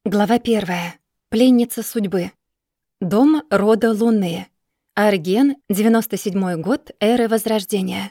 Глава 1. Пленница судьбы. Дом рода Луны. Арген, 97-й год эры Возрождения.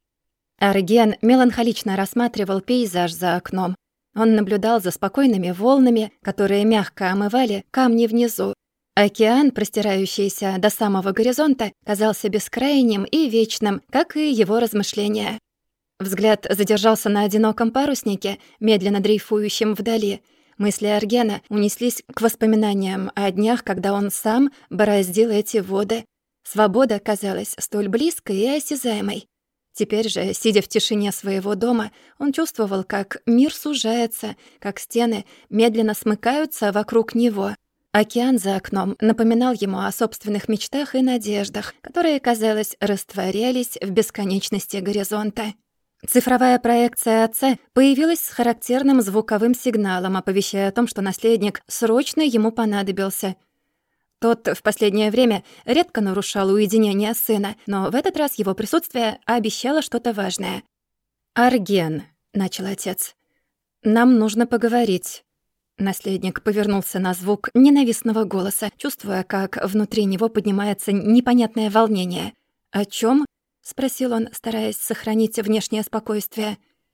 Арген меланхолично рассматривал пейзаж за окном. Он наблюдал за спокойными волнами, которые мягко омывали камни внизу. Океан, простирающийся до самого горизонта, казался бескрайним и вечным, как и его размышления. Взгляд задержался на одиноком паруснике, медленно дрейфующем вдали. Мысли Аргена унеслись к воспоминаниям о днях, когда он сам бороздил эти воды. Свобода казалась столь близкой и осязаемой. Теперь же, сидя в тишине своего дома, он чувствовал, как мир сужается, как стены медленно смыкаются вокруг него. Океан за окном напоминал ему о собственных мечтах и надеждах, которые, казалось, растворялись в бесконечности горизонта. Цифровая проекция отца появилась с характерным звуковым сигналом, оповещая о том, что наследник срочно ему понадобился. Тот в последнее время редко нарушал уединение сына, но в этот раз его присутствие обещало что-то важное. «Арген», — начал отец, — «нам нужно поговорить». Наследник повернулся на звук ненавистного голоса, чувствуя, как внутри него поднимается непонятное волнение. «О чём?» — спросил он, стараясь сохранить внешнее спокойствие.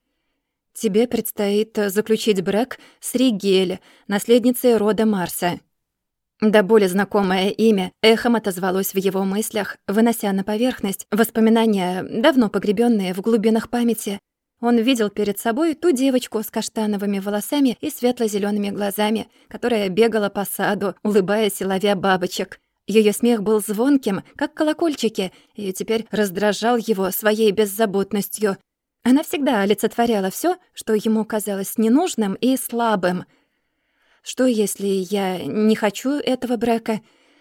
«Тебе предстоит заключить брак с Ригель, наследницей рода Марса». До боли знакомое имя эхом отозвалось в его мыслях, вынося на поверхность воспоминания, давно погребенные в глубинах памяти. Он видел перед собой ту девочку с каштановыми волосами и светло-зелёными глазами, которая бегала по саду, улыбаясь и ловя бабочек. Её смех был звонким, как колокольчики, и теперь раздражал его своей беззаботностью. Она всегда олицетворяла всё, что ему казалось ненужным и слабым. Что, если я не хочу этого брака?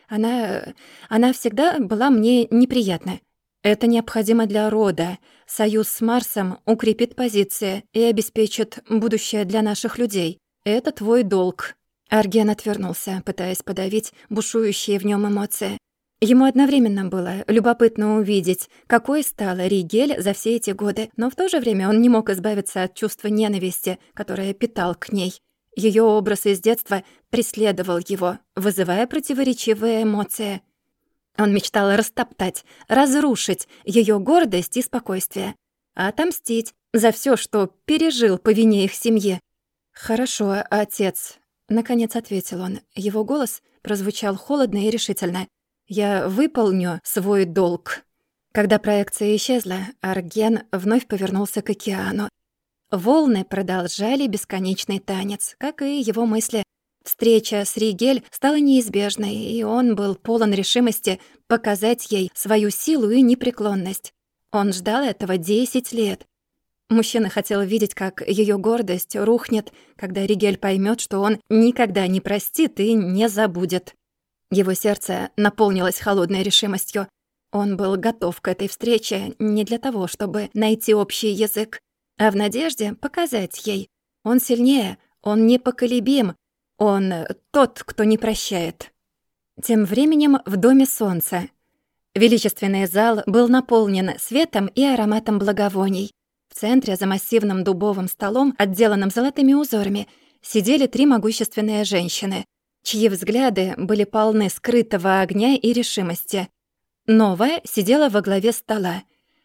Она всегда была мне неприятна. Это необходимо для рода. Союз с Марсом укрепит позиции и обеспечит будущее для наших людей. Это твой долг». Арген отвернулся, пытаясь подавить бушующие в нём эмоции. Ему одновременно было любопытно увидеть, какой стала Ригель за все эти годы, но в то же время он не мог избавиться от чувства ненависти, которое питал к ней. Её образ из детства преследовал его, вызывая противоречивые эмоции. Он мечтал растоптать, разрушить её гордость и спокойствие, отомстить за всё, что пережил по вине их семьи. «Хорошо, отец», — наконец ответил он. Его голос прозвучал холодно и решительно. «Я выполню свой долг». Когда проекция исчезла, Арген вновь повернулся к океану. Волны продолжали бесконечный танец, как и его мысли. Встреча с Ригель стала неизбежной, и он был полон решимости показать ей свою силу и непреклонность. Он ждал этого 10 лет. Мужчина хотел видеть, как её гордость рухнет, когда Ригель поймёт, что он никогда не простит и не забудет. Его сердце наполнилось холодной решимостью. Он был готов к этой встрече не для того, чтобы найти общий язык, а в надежде показать ей. Он сильнее, он непоколебим, он тот, кто не прощает. Тем временем в доме солнца. Величественный зал был наполнен светом и ароматом благовоний. В центре, за массивным дубовым столом, отделанным золотыми узорами, сидели 3 могущественные женщины, чьи взгляды были полны скрытого огня и решимости. Нова сидела во главе стола.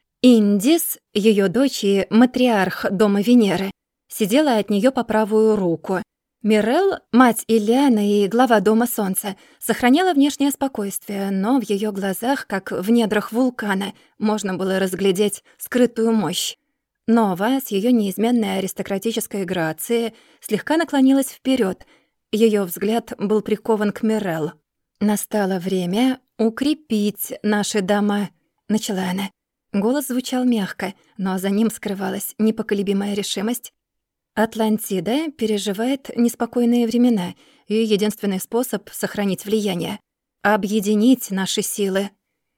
Индис, её дочь и матриарх дома Венеры, сидела от неё по правую руку. Мирел, мать Ильяны и глава дома Солнца, сохраняла внешнее спокойствие, но в её глазах, как в недрах вулкана, можно было разглядеть скрытую мощь. Нова с её неизменной аристократической грацией слегка наклонилась вперёд. Её взгляд был прикован к Мирел. «Настало время укрепить наши дома», — начала она. Голос звучал мягко, но за ним скрывалась непоколебимая решимость. Атлантида переживает неспокойные времена, и единственный способ сохранить влияние — объединить наши силы.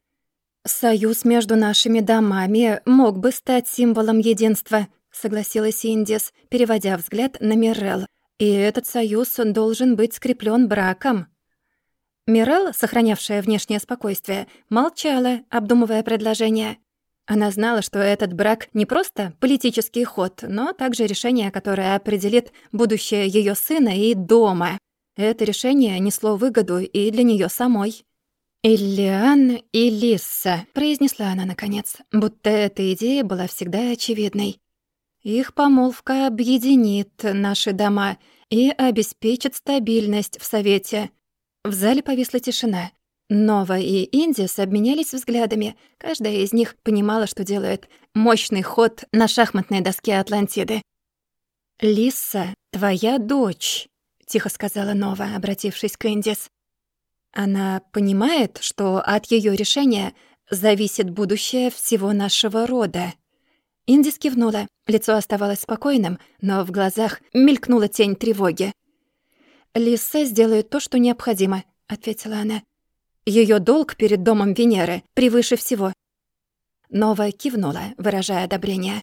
«Союз между нашими домами мог бы стать символом единства», — согласилась Индис, переводя взгляд на Мирел. «И этот союз должен быть скреплён браком». Мирел, сохранявшая внешнее спокойствие, молчала, обдумывая предложение. Она знала, что этот брак не просто политический ход, но также решение, которое определит будущее её сына и дома. Это решение несло выгоду и для неё самой. «Иллиан и Лисса», — произнесла она наконец, будто эта идея была всегда очевидной. «Их помолвка объединит наши дома и обеспечит стабильность в Совете». В зале повисла тишина. Нова и Индис обменялись взглядами. Каждая из них понимала, что делает мощный ход на шахматной доске Атлантиды. «Лисса, твоя дочь», — тихо сказала Нова, обратившись к Индис. «Она понимает, что от её решения зависит будущее всего нашего рода». Индис кивнула. Лицо оставалось спокойным, но в глазах мелькнула тень тревоги. «Лисса сделает то, что необходимо», — ответила она. «Её долг перед домом Венеры превыше всего». Нова кивнула, выражая одобрение.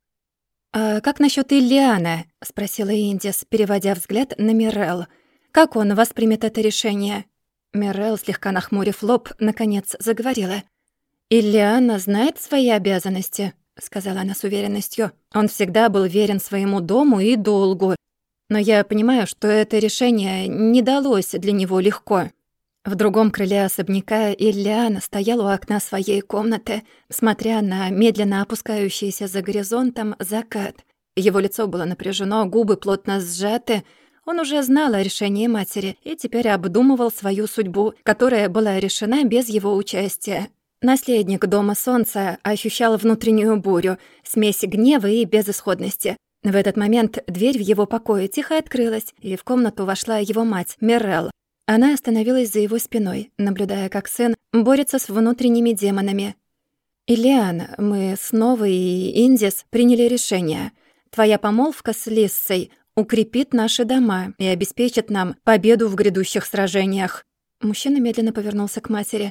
«А как насчёт Иллиана?» — спросила Индис, переводя взгляд на Миррел. «Как он воспримет это решение?» Миррел, слегка нахмурив лоб, наконец заговорила. «Иллиана знает свои обязанности», — сказала она с уверенностью. «Он всегда был верен своему дому и долгу. Но я понимаю, что это решение не далось для него легко». В другом крыле особняка Иллиан стоял у окна своей комнаты, смотря на медленно опускающийся за горизонтом закат. Его лицо было напряжено, губы плотно сжаты. Он уже знал о решении матери и теперь обдумывал свою судьбу, которая была решена без его участия. Наследник Дома Солнца ощущал внутреннюю бурю, смесь гнева и безысходности. В этот момент дверь в его покое тихо открылась, и в комнату вошла его мать, Миррел. Она остановилась за его спиной, наблюдая, как сын борется с внутренними демонами. «Иллиан, мы с Новой и Индис приняли решение. Твоя помолвка с Лиссой укрепит наши дома и обеспечит нам победу в грядущих сражениях». Мужчина медленно повернулся к матери.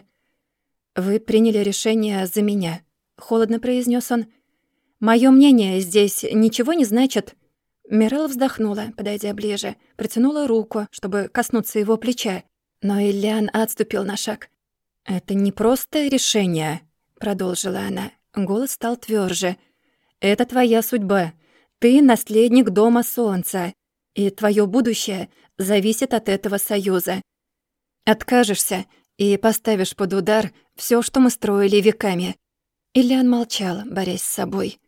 «Вы приняли решение за меня», — холодно произнес он. «Моё мнение здесь ничего не значит». Миррел вздохнула, подойдя ближе, протянула руку, чтобы коснуться его плеча. Но Иллиан отступил на шаг. «Это не просто решение», — продолжила она. Голос стал твёрже. «Это твоя судьба. Ты наследник Дома Солнца, и твоё будущее зависит от этого союза. Откажешься и поставишь под удар всё, что мы строили веками». Иллиан молчал, борясь с собой.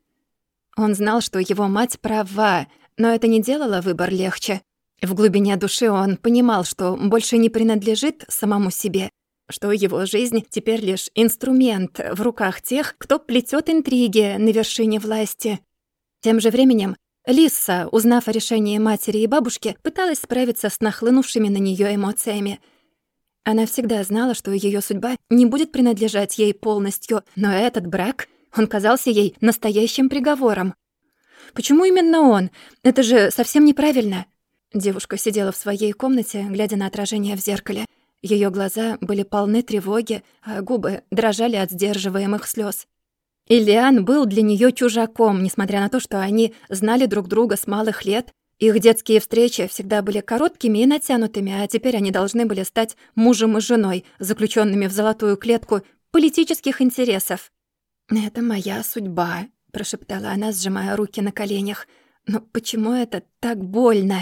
Он знал, что его мать права, но это не делало выбор легче. В глубине души он понимал, что больше не принадлежит самому себе, что его жизнь теперь лишь инструмент в руках тех, кто плетёт интриги на вершине власти. Тем же временем Лисса, узнав о решении матери и бабушки, пыталась справиться с нахлынувшими на неё эмоциями. Она всегда знала, что её судьба не будет принадлежать ей полностью, но этот брак, он казался ей настоящим приговором. Почему именно он? Это же совсем неправильно. Девушка сидела в своей комнате, глядя на отражение в зеркале. Её глаза были полны тревоги, а губы дрожали от сдерживаемых слёз. Иллиан был для неё чужаком, несмотря на то, что они знали друг друга с малых лет. Их детские встречи всегда были короткими и натянутыми, а теперь они должны были стать мужем и женой, заключёнными в золотую клетку политических интересов. «Это моя судьба», — прошептала она, сжимая руки на коленях. «Но почему это так больно?»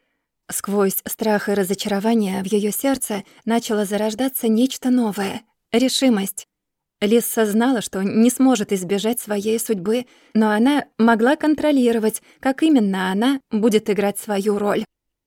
Сквозь страх и разочарование в её сердце начало зарождаться нечто новое — решимость. Лисса знала, что не сможет избежать своей судьбы, но она могла контролировать, как именно она будет играть свою роль.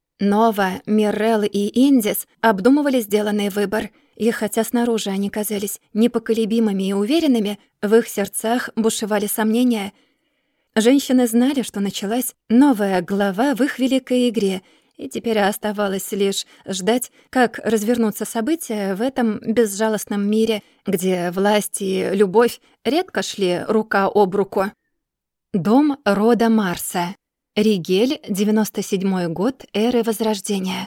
Нова, Миррел и Индис обдумывали сделанный выбор, и хотя снаружи они казались непоколебимыми и уверенными, в их сердцах бушевали сомнения. Женщины знали, что началась новая глава в их великой игре, и теперь оставалось лишь ждать, как развернутся события в этом безжалостном мире, где власть и любовь редко шли рука об руку. Дом рода Марса. Ригель, 97-й год эры Возрождения.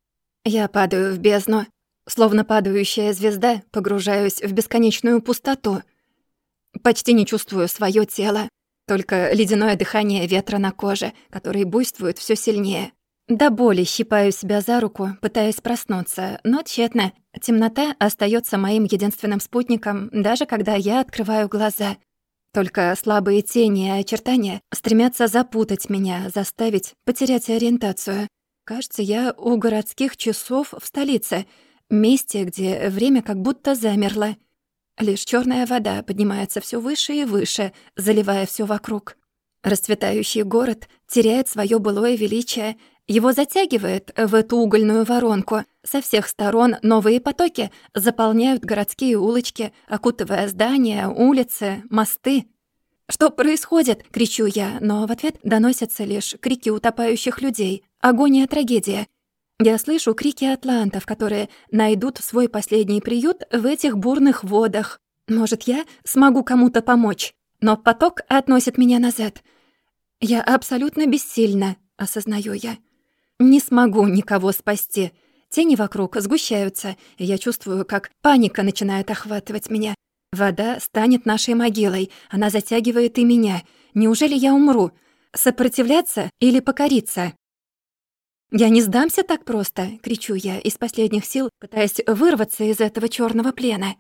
Я падаю в бездну. Словно падающая звезда, погружаюсь в бесконечную пустоту. Почти не чувствую своё тело, только ледяное дыхание ветра на коже, который буйствует всё сильнее. До боли щипаю себя за руку, пытаясь проснуться, но тщетно. Темнота остаётся моим единственным спутником, даже когда я открываю глаза. Только слабые тени и очертания стремятся запутать меня, заставить потерять ориентацию. Кажется, я у городских часов в столице, месте, где время как будто замерло. Лишь черная вода поднимается все выше и выше, заливая все вокруг. Расцветающий город теряет свое былое величие, его затягивает в эту угольную воронку. Со всех сторон новые потоки заполняют городские улочки, окутывая здания, улицы, мосты. «Что происходит?» — кричу я, но в ответ доносятся лишь крики утопающих людей, агония, трагедия. Я слышу крики атлантов, которые найдут свой последний приют в этих бурных водах. Может, я смогу кому-то помочь, но поток относит меня назад. Я абсолютно бессильна, осознаю я. Не смогу никого спасти. Тени вокруг сгущаются, и я чувствую, как паника начинает охватывать меня. Вода станет нашей могилой, она затягивает и меня. Неужели я умру? Сопротивляться или покориться? «Я не сдамся так просто!» — кричу я из последних сил, пытаясь вырваться из этого черного плена.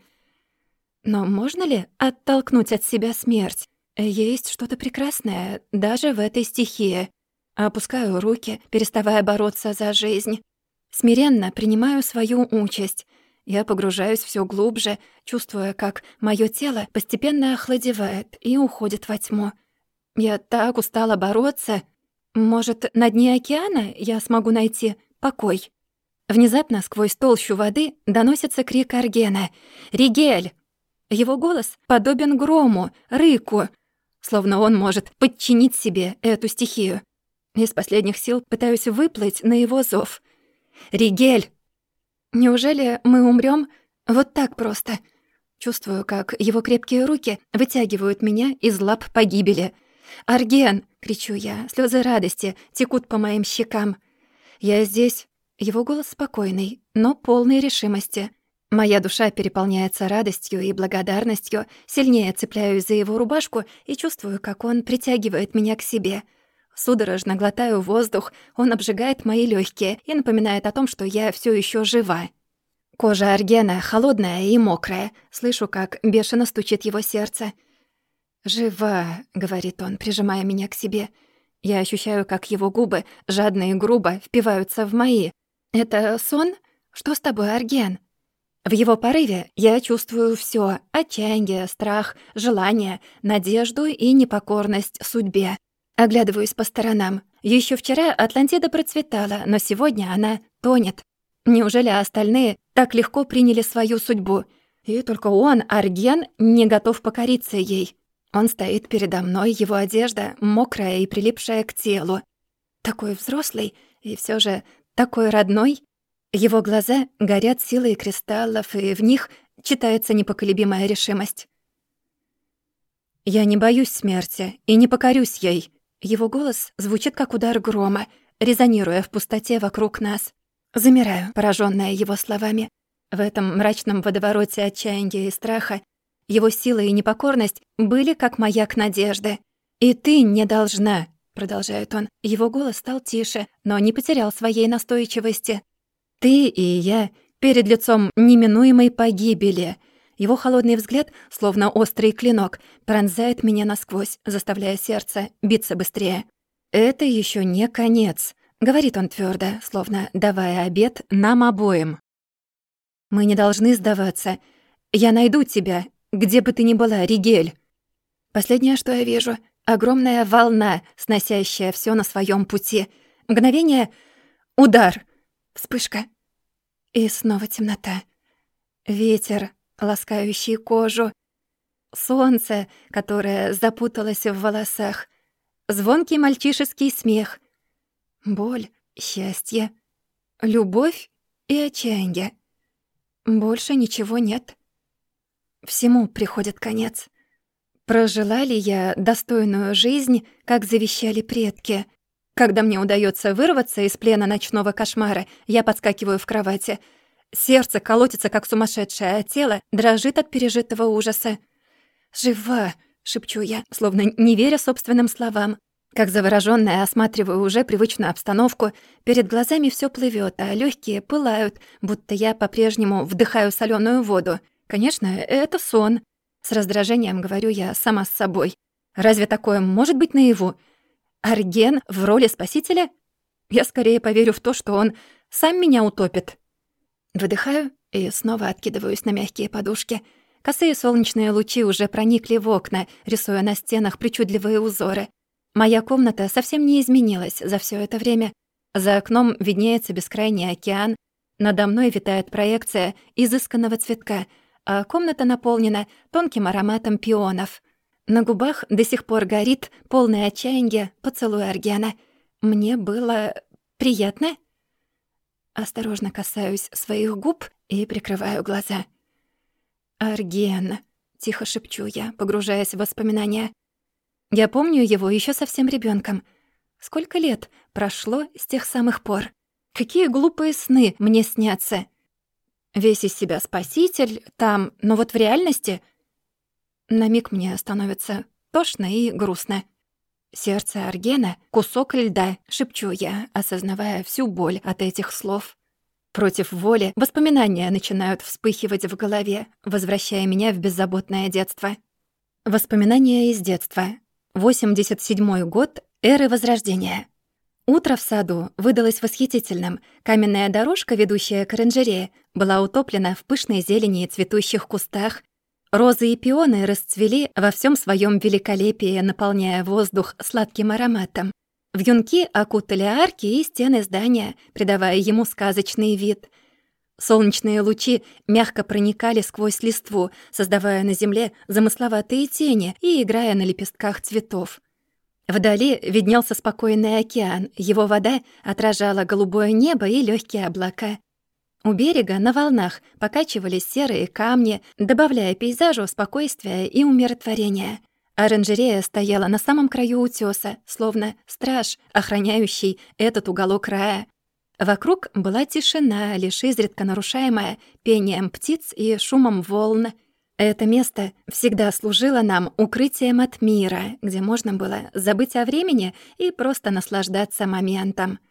Но можно ли оттолкнуть от себя смерть? Есть что-то прекрасное даже в этой стихии. Опускаю руки, переставая бороться за жизнь. Смиренно принимаю свою участь. Я погружаюсь все глубже, чувствуя, как мое тело постепенно охладевает и уходит во тьму. Я так устала бороться. Может, на дне океана я смогу найти покой? Внезапно сквозь толщу воды доносится крик Аргена. «Ригель!» Его голос подобен грому, рыку, словно он может подчинить себе эту стихию. Из последних сил пытаюсь выплыть на его зов. «Ригель!» Неужели мы умрём вот так просто? Чувствую, как его крепкие руки вытягивают меня из лап погибели. «Арген!» — кричу я, слёзы радости текут по моим щекам. «Я здесь!» Его голос спокойный, но полный решимости. Моя душа переполняется радостью и благодарностью, сильнее цепляюсь за его рубашку и чувствую, как он притягивает меня к себе. Судорожно глотаю воздух, он обжигает мои легкие и напоминает о том, что я все еще жива. Кожа Аргена холодная и мокрая, слышу, как бешено стучит его сердце. «Жива», — говорит он, прижимая меня к себе. Я ощущаю, как его губы, жадно и грубо, впиваются в мои. «Это сон? Что с тобой, Арген?» В его порыве я чувствую все: отчаяние, страх, желание, надежду и непокорность судьбе. Оглядываюсь по сторонам. Еще вчера Атлантида процветала, но сегодня она тонет. Неужели остальные так легко приняли свою судьбу? И только он, Арген, не готов покориться ей. Он стоит передо мной, его одежда мокрая и прилипшая к телу. Такой взрослый и все же такой родной. Его глаза горят силой кристаллов, и в них читается непоколебимая решимость. «Я не боюсь смерти и не покорюсь ей». Его голос звучит как удар грома, резонируя в пустоте вокруг нас. Замираю, поражённая его словами. В этом мрачном водовороте отчаяния и страха его сила и непокорность были как маяк надежды. «И ты не должна», — продолжает он. Его голос стал тише, но не потерял своей настойчивости. «Ты и я перед лицом неминуемой погибели». Его холодный взгляд, словно острый клинок, пронзает меня насквозь, заставляя сердце биться быстрее. «Это еще не конец», — говорит он твердо, словно давая обет нам обоим. «Мы не должны сдаваться. Я найду тебя, где бы ты ни была, Ригель». Последнее, что я вижу — огромная волна, сносящая все на своем пути. Мгновение — удар, вспышка. И снова темнота. Ветер, ласкающий кожу. Солнце, которое запуталось в волосах. Звонкий мальчишеский смех. Боль, счастье, любовь и отчаяние. Больше ничего нет. Всему приходит конец. Прожила ли я достойную жизнь, как завещали предки? Когда мне удается вырваться из плена ночного кошмара, я подскакиваю в кровати. Сердце колотится, как сумасшедшее, а тело дрожит от пережитого ужаса. «Жива!» — шепчу я, словно не веря собственным словам. Как заворожённая осматриваю уже привычную обстановку, перед глазами всё плывёт, а лёгкие пылают, будто я по-прежнему вдыхаю солёную воду. Конечно, это сон. С раздражением говорю я сама с собой. Разве такое может быть наяву? Арген в роли спасителя? Я скорее поверю в то, что он сам меня утопит. Выдыхаю и снова откидываюсь на мягкие подушки. Косые солнечные лучи уже проникли в окна, рисуя на стенах причудливые узоры. Моя комната совсем не изменилась за всё это время. За окном виднеется бескрайний океан, надо мной витает проекция изысканного цветка, а комната наполнена тонким ароматом пионов. На губах до сих пор горит полное отчаяния поцелуй Аргена. Мне было приятно. Осторожно касаюсь своих губ и прикрываю глаза. «Арген», — тихо шепчу я, погружаясь в воспоминания. Я помню его ещё совсем ребёнком. Сколько лет прошло с тех самых пор? Какие глупые сны мне снятся? Весь из себя спаситель там, но вот в реальности... На миг мне становится тошно и грустно. «Сердце Аргена — кусок льда», — шепчу я, осознавая всю боль от этих слов. Против воли воспоминания начинают вспыхивать в голове, возвращая меня в беззаботное детство. Воспоминания из детства. 87-й год эры Возрождения. Утро в саду выдалось восхитительным. Каменная дорожка, ведущая к оранжерее, была утоплена в пышной зелени и цветущих кустах. Розы и пионы расцвели во всем своем великолепии, наполняя воздух сладким ароматом. Вьюнки окутали арки и стены здания, придавая ему сказочный вид. Солнечные лучи мягко проникали сквозь листву, создавая на земле замысловатые тени и играя на лепестках цветов. Вдали виднелся спокойный океан, его вода отражала голубое небо и легкие облака. У берега на волнах покачивались серые камни, добавляя пейзажу спокойствия и умиротворения. Оранжерея стояла на самом краю утёса, словно страж, охраняющий этот уголок рая. Вокруг была тишина, лишь изредка нарушаемая пением птиц и шумом волн. Это место всегда служило нам укрытием от мира, где можно было забыть о времени и просто наслаждаться моментом.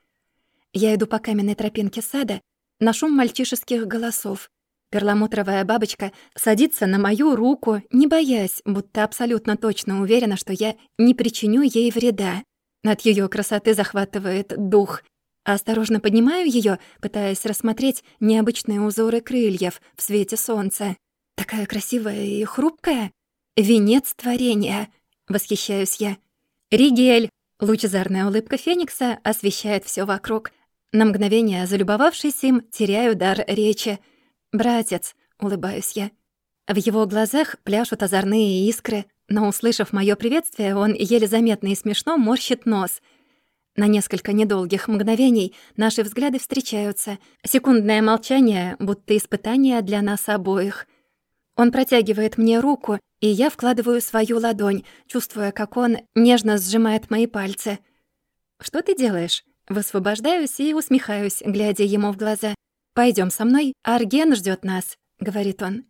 Я иду по каменной тропинке сада на шум мальчишеских голосов. Перламутровая бабочка садится на мою руку, не боясь, будто абсолютно точно уверена, что я не причиню ей вреда. От её красоты захватывает дух. Осторожно поднимаю её, пытаясь рассмотреть необычные узоры крыльев в свете солнца. Такая красивая и хрупкая. Венец творения. Восхищаюсь я. Ригель. Лучезарная улыбка Феникса освещает всё вокруг. На мгновение, залюбовавшись им, теряю дар речи. «Братец», — улыбаюсь я. В его глазах пляшут озорные искры, но, услышав моё приветствие, он еле заметно и смешно морщит нос. На несколько недолгих мгновений наши взгляды встречаются. Секундное молчание, будто испытание для нас обоих. Он протягивает мне руку, и я вкладываю свою ладонь, чувствуя, как он нежно сжимает мои пальцы. «Что ты делаешь?» Высвобождаюсь и усмехаюсь, глядя ему в глаза. «Пойдём со мной, Арген ждёт нас», — говорит он.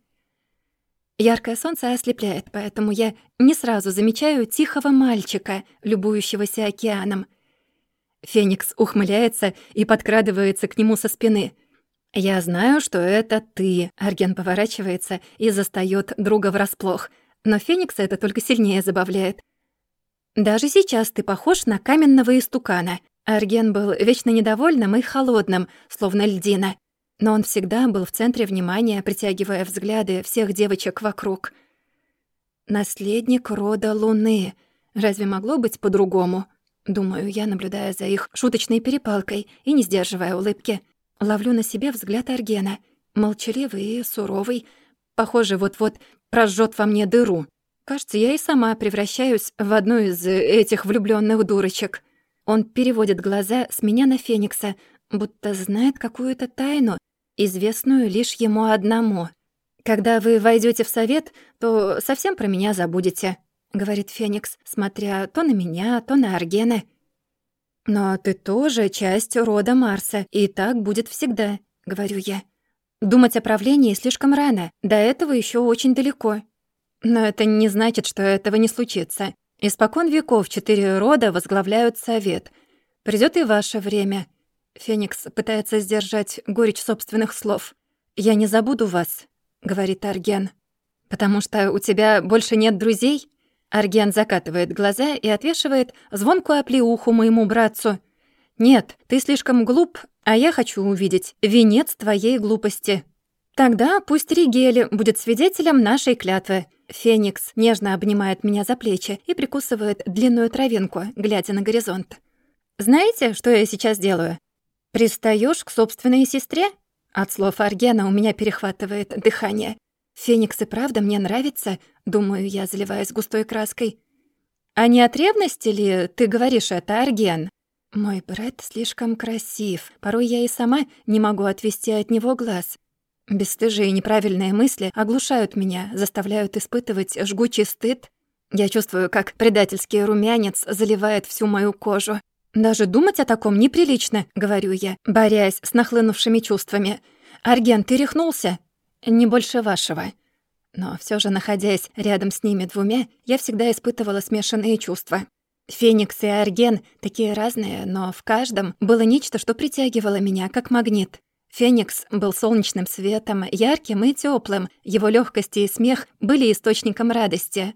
Яркое солнце ослепляет, поэтому я не сразу замечаю тихого мальчика, любующегося океаном. Феникс ухмыляется и подкрадывается к нему со спины. «Я знаю, что это ты», — Арген поворачивается и застаёт друга врасплох. Но Феникса это только сильнее забавляет. «Даже сейчас ты похож на каменного истукана». Арген был вечно недовольным и холодным, словно льдина. Но он всегда был в центре внимания, притягивая взгляды всех девочек вокруг. «Наследник рода Луны. Разве могло быть по-другому?» Думаю я, наблюдая за их шуточной перепалкой и не сдерживая улыбки. Ловлю на себе взгляд Аргена. Молчаливый и суровый. Похоже, вот-вот прожжёт во мне дыру. Кажется, я и сама превращаюсь в одну из этих влюблённых дурочек. Он переводит глаза с меня на Феникса, будто знает какую-то тайну, известную лишь ему одному. «Когда вы войдёте в совет, то совсем про меня забудете», — говорит Феникс, смотря то на меня, то на Аргена. «Но ты тоже часть рода Марса, и так будет всегда», — говорю я. «Думать о правлении слишком рано, до этого ещё очень далеко. Но это не значит, что этого не случится. Испокон веков 4 рода возглавляют совет. Придёт и ваше время». Феникс пытается сдержать горечь собственных слов. «Я не забуду вас», — говорит Арген. «Потому что у тебя больше нет друзей?» Арген закатывает глаза и отвешивает звонкую оплеуху моему братцу. «Нет, ты слишком глуп, а я хочу увидеть венец твоей глупости». «Тогда пусть Ригель будет свидетелем нашей клятвы». Феникс нежно обнимает меня за плечи и прикусывает длинную травинку, глядя на горизонт. «Знаете, что я сейчас делаю? Пристаёшь к собственной сестре?» От слов Аргена у меня перехватывает дыхание. «Феникс и правда мне нравится», — думаю я, заливаясь густой краской. «А не от ревности ли ты говоришь это, Арген?» Мой брат слишком красив. Порой я и сама не могу отвести от него глаз. Бесстыжие и неправильные мысли оглушают меня, заставляют испытывать жгучий стыд. Я чувствую, как предательский румянец заливает всю мою кожу. «Даже думать о таком неприлично», — говорю я, борясь с нахлынувшими чувствами. «Арген, ты рехнулся?» «Не больше вашего». Но всё же, находясь рядом с ними двумя, я всегда испытывала смешанные чувства. Феникс и Арген такие разные, но в каждом было нечто, что притягивало меня, как магнит. Феникс был солнечным светом, ярким и тёплым. Его лёгкость и смех были источником радости.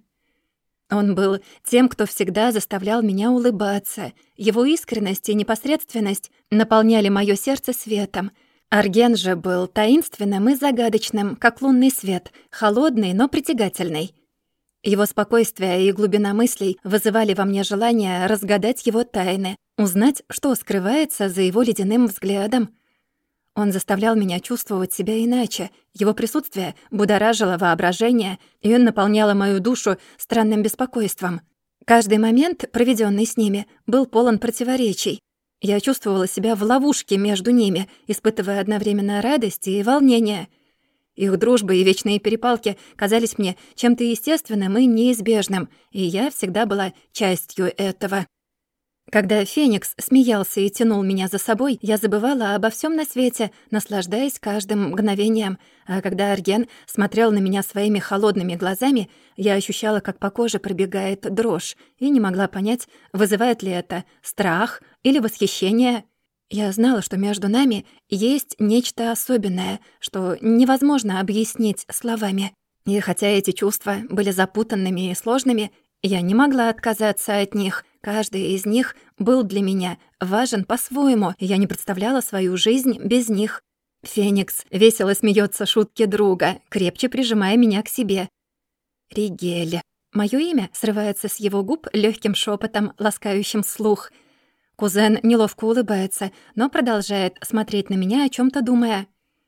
Он был тем, кто всегда заставлял меня улыбаться. Его искренность и непосредственность наполняли моё сердце светом. Арген же был таинственным и загадочным, как лунный свет, холодный, но притягательный. Его спокойствие и глубина мыслей вызывали во мне желание разгадать его тайны, узнать, что скрывается за его ледяным взглядом. Он заставлял меня чувствовать себя иначе. Его присутствие будоражило воображение, и он наполняло мою душу странным беспокойством. Каждый момент, проведенный с ними, был полон противоречий. Я чувствовала себя в ловушке между ними, испытывая одновременно радость и волнение. Их дружба и вечные перепалки казались мне чем-то естественным и неизбежным, и я всегда была частью этого. Когда Феникс смеялся и тянул меня за собой, я забывала обо всем на свете, наслаждаясь каждым мгновением. А когда Арген смотрел на меня своими холодными глазами, я ощущала, как по коже пробегает дрожь, и не могла понять, вызывает ли это страх или восхищение. Я знала, что между нами есть нечто особенное, что невозможно объяснить словами. И хотя эти чувства были запутанными и сложными, я не могла отказаться от них. Каждый из них был для меня важен по-своему, и я не представляла свою жизнь без них. Феникс весело смеется шутки друга, крепче прижимая меня к себе. Ригель. Моё имя срывается с его губ лёгким шёпотом, ласкающим слух. Кузен неловко улыбается, но продолжает смотреть на меня, о чём-то думая.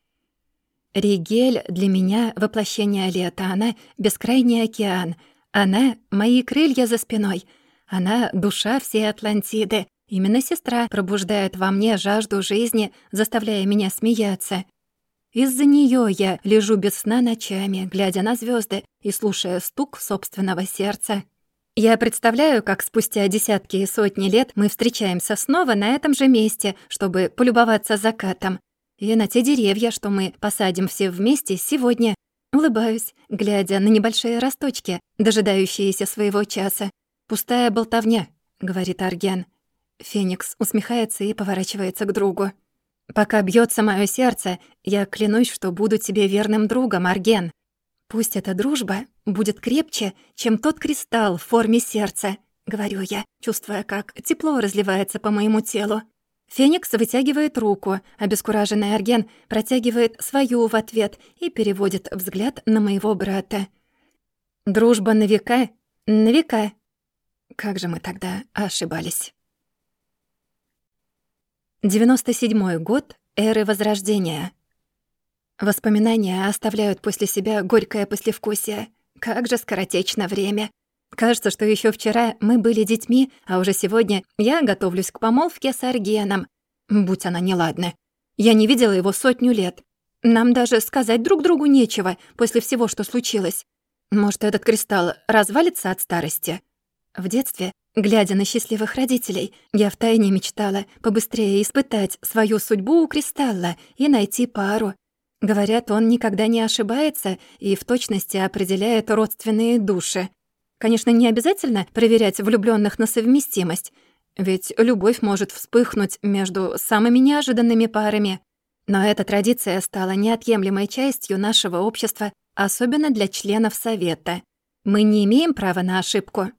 Ригель для меня — воплощение лета, она — бескрайний океан. Она — мои крылья за спиной. Она — душа всей Атлантиды. Именно сестра пробуждает во мне жажду жизни, заставляя меня смеяться. Из-за неё я лежу без сна ночами, глядя на звёзды и слушая стук собственного сердца. Я представляю, как спустя десятки и сотни лет мы встречаемся снова на этом же месте, чтобы полюбоваться закатом. И на те деревья, что мы посадим все вместе сегодня. Улыбаюсь, глядя на небольшие росточки, дожидающиеся своего часа. «Пустая болтовня», — говорит Арген. Феникс усмехается и поворачивается к другу. «Пока бьётся моё сердце, я клянусь, что буду тебе верным другом, Арген. Пусть эта дружба будет крепче, чем тот кристалл в форме сердца», — говорю я, чувствуя, как тепло разливается по моему телу. Феникс вытягивает руку, обескураженный Арген протягивает свою в ответ и переводит взгляд на моего брата. «Дружба на века? На века!» Как же мы тогда ошибались. 97-й год эры Возрождения. Воспоминания оставляют после себя горькое послевкусие. Как же скоротечно время. Кажется, что ещё вчера мы были детьми, а уже сегодня я готовлюсь к помолвке с Аргеном. Будь она неладна. Я не видела его 100 лет. Нам даже сказать друг другу нечего после всего, что случилось. Может, этот кристалл развалится от старости? В детстве, глядя на счастливых родителей, я втайне мечтала побыстрее испытать свою судьбу у кристалла и найти пару. Говорят, он никогда не ошибается и в точности определяет родственные души. Конечно, не обязательно проверять влюблённых на совместимость, ведь любовь может вспыхнуть между самыми неожиданными парами. Но эта традиция стала неотъемлемой частью нашего общества, особенно для членов Совета. Мы не имеем права на ошибку.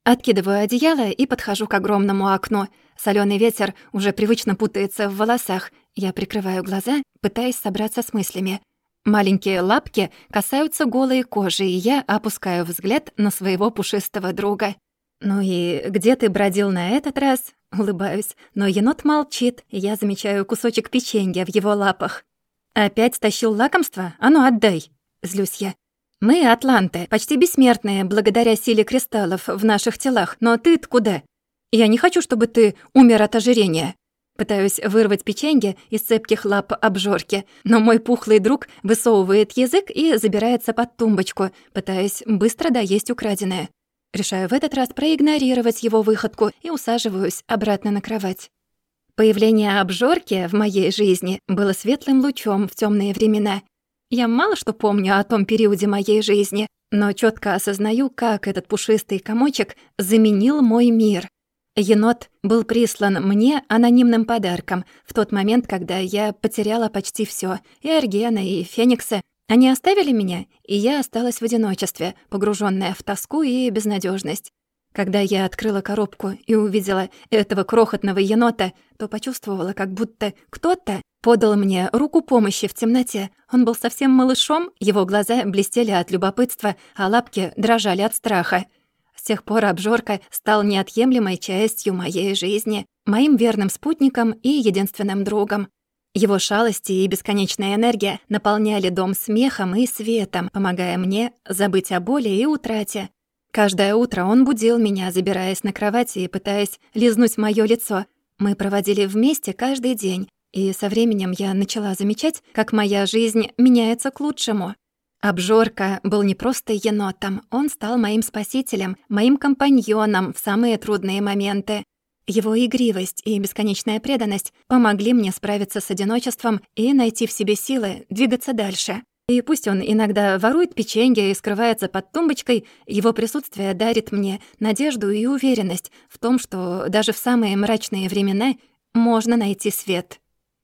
Откидываю одеяло и подхожу к огромному окну. Солёный ветер уже привычно путается в волосах. Я прикрываю глаза, пытаясь собраться с мыслями. Маленькие лапки касаются голой кожи, и я опускаю взгляд на своего пушистого друга. «Ну и где ты бродил на этот раз?» Улыбаюсь, но енот молчит, и я замечаю кусочек печенья в его лапах. «Опять стащил лакомство? А ну, отдай!» Злюсь я. «Мы, атланты, почти бессмертные благодаря силе кристаллов в наших телах, но ты-то куда? Я не хочу, чтобы ты умер от ожирения». Пытаюсь вырвать печенье из цепких лап обжорки, но мой пухлый друг высовывает язык и забирается под тумбочку, пытаясь быстро доесть украденное. Решаю в этот раз проигнорировать его выходку и усаживаюсь обратно на кровать. Появление обжорки в моей жизни было светлым лучом в тёмные времена. Я мало что помню о том периоде моей жизни, но чётко осознаю, как этот пушистый комочек заменил мой мир. Енот был прислан мне анонимным подарком в тот момент, когда я потеряла почти всё, и Аргена, и Феникса. Они оставили меня, и я осталась в одиночестве, погружённая в тоску и безнадёжность. Когда я открыла коробку и увидела этого крохотного енота, то почувствовала, как будто кто-то подал мне руку помощи в темноте. Он был совсем малышом, его глаза блестели от любопытства, а лапки дрожали от страха. С тех пор обжорка стал неотъемлемой частью моей жизни, моим верным спутником и единственным другом. Его шалости и бесконечная энергия наполняли дом смехом и светом, помогая мне забыть о боли и утрате. Каждое утро он будил меня, забираясь на кровать и пытаясь лизнуть моё лицо. Мы проводили вместе каждый день, и со временем я начала замечать, как моя жизнь меняется к лучшему. Обжорка был не просто енотом, он стал моим спасителем, моим компаньоном в самые трудные моменты. Его игривость и бесконечная преданность помогли мне справиться с одиночеством и найти в себе силы двигаться дальше. И пусть он иногда ворует печенье и скрывается под тумбочкой, его присутствие дарит мне надежду и уверенность в том, что даже в самые мрачные времена можно найти свет.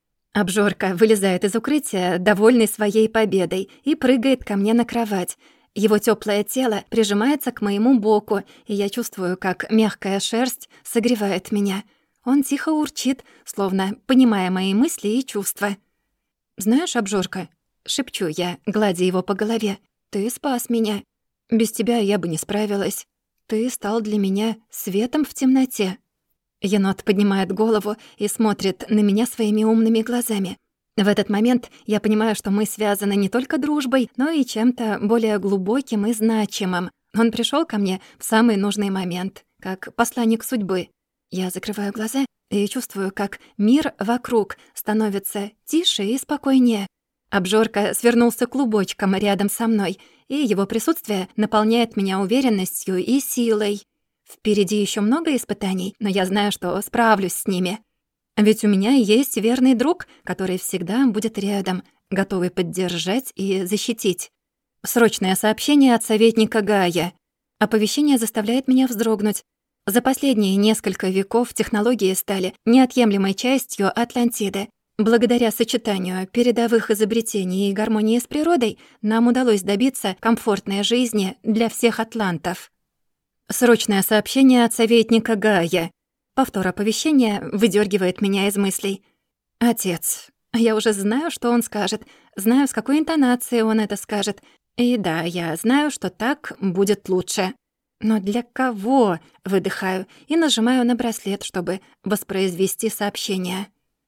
Обжорка вылезает из укрытия, довольный своей победой, и прыгает ко мне на кровать. Его тёплое тело прижимается к моему боку, и я чувствую, как мягкая шерсть согревает меня. Он тихо урчит, словно понимая мои мысли и чувства. «Знаешь, обжорка», — шепчу я, гладя его по голове, «ты спас меня. Без тебя я бы не справилась. Ты стал для меня светом в темноте». Енот поднимает голову и смотрит на меня своими умными глазами. В этот момент я понимаю, что мы связаны не только дружбой, но и чем-то более глубоким и значимым. Он пришёл ко мне в самый нужный момент, как посланник судьбы. Я закрываю глаза и чувствую, как мир вокруг становится тише и спокойнее. Обжорка свернулся клубочком рядом со мной, и его присутствие наполняет меня уверенностью и силой. Впереди ещё много испытаний, но я знаю, что справлюсь с ними. Ведь у меня есть верный друг, который всегда будет рядом, готовый поддержать и защитить. Срочное сообщение от советника Гая. Оповещение заставляет меня вздрогнуть. За последние несколько веков технологии стали неотъемлемой частью Атлантиды. Благодаря сочетанию передовых изобретений и гармонии с природой нам удалось добиться комфортной жизни для всех атлантов. Срочное сообщение от советника Гая. Повтор оповещения выдергивает меня из мыслей. Отец. Я уже знаю, что он скажет. Знаю, с какой интонацией он это скажет. И да, я знаю, что так будет лучше. Но для кого? Выдыхаю и нажимаю на браслет, чтобы воспроизвести сообщение.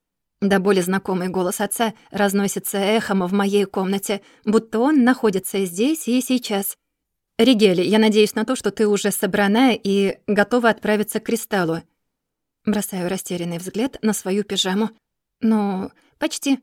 До боли знакомый голос отца разносится эхом в моей комнате, будто он находится здесь и сейчас. «Ригель, я надеюсь на то, что ты уже собрана и готова отправиться к кристаллу». Бросаю растерянный взгляд на свою пижаму. «Ну, почти».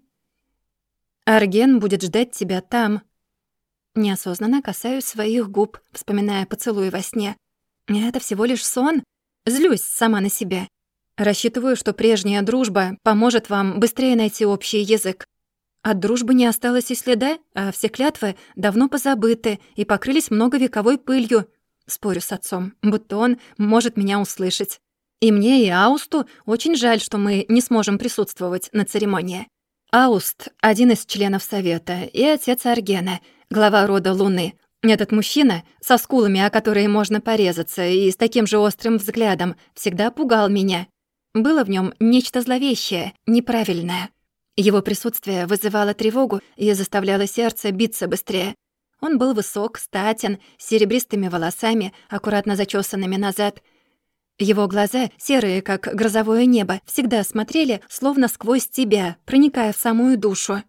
«Арген будет ждать тебя там». Неосознанно касаюсь своих губ, вспоминая поцелуй во сне. Это всего лишь сон. Злюсь сама на себя. Рассчитываю, что прежняя дружба поможет вам быстрее найти общий язык. От дружбы не осталось и следа, а все клятвы давно позабыты и покрылись многовековой пылью. Спорю с отцом, будто он может меня услышать. И мне, и Аусту очень жаль, что мы не сможем присутствовать на церемонии. Ауст — один из членов Совета, и отец Аргена, глава рода Луны. Этот мужчина со скулами, о которые можно порезаться, и с таким же острым взглядом всегда пугал меня. Было в нем нечто зловещее, неправильное. Его присутствие вызывало тревогу и заставляло сердце биться быстрее. Он был высок, статен, с серебристыми волосами, аккуратно зачесанными назад. Его глаза, серые, как грозовое небо, всегда смотрели словно сквозь тебя, проникая в самую душу.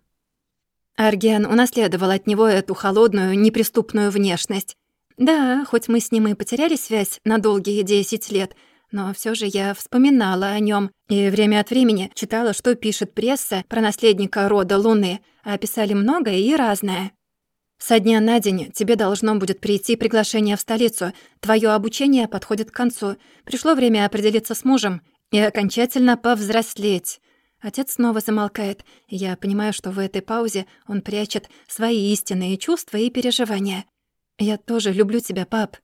Арген унаследовал от него эту холодную, неприступную внешность. Да, хоть мы с ним и потеряли связь на долгие 10 лет, но всё же я вспоминала о нём и время от времени читала, что пишет пресса про наследника рода Луны, а писали многое и разное. Со дня на день тебе должно будет прийти приглашение в столицу. Твоё обучение подходит к концу. Пришло время определиться с мужем и окончательно повзрослеть. Отец снова замолкает, и я понимаю, что в этой паузе он прячет свои истинные чувства и переживания. Я тоже люблю тебя, пап.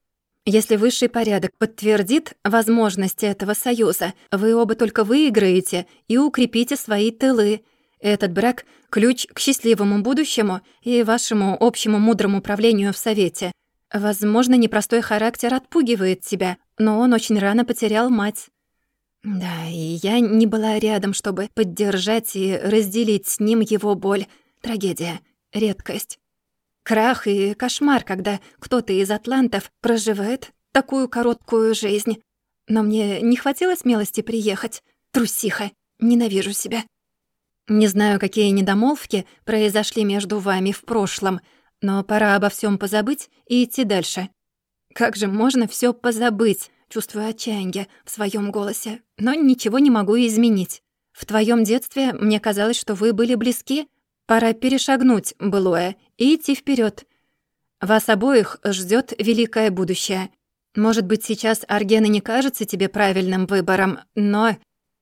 Если высший порядок подтвердит возможности этого союза, вы оба только выиграете и укрепите свои тылы. Этот брак — ключ к счастливому будущему и вашему общему мудрому правлению в Совете. Возможно, непростой характер отпугивает тебя, но он очень рано потерял мать. Да, и я не была рядом, чтобы поддержать и разделить с ним его боль. Трагедия, редкость. Крах и кошмар, когда кто-то из атлантов проживает такую короткую жизнь. Но мне не хватило смелости приехать. Трусиха, ненавижу себя. Не знаю, какие недомолвки произошли между вами в прошлом, но пора обо всём позабыть и идти дальше. Как же можно всё позабыть? Чувствую отчаяние в своём голосе, но ничего не могу изменить. В твоём детстве мне казалось, что вы были близки. Пора перешагнуть былое и идти вперёд. Вас обоих ждёт великое будущее. Может быть, сейчас Арген и не кажется тебе правильным выбором, но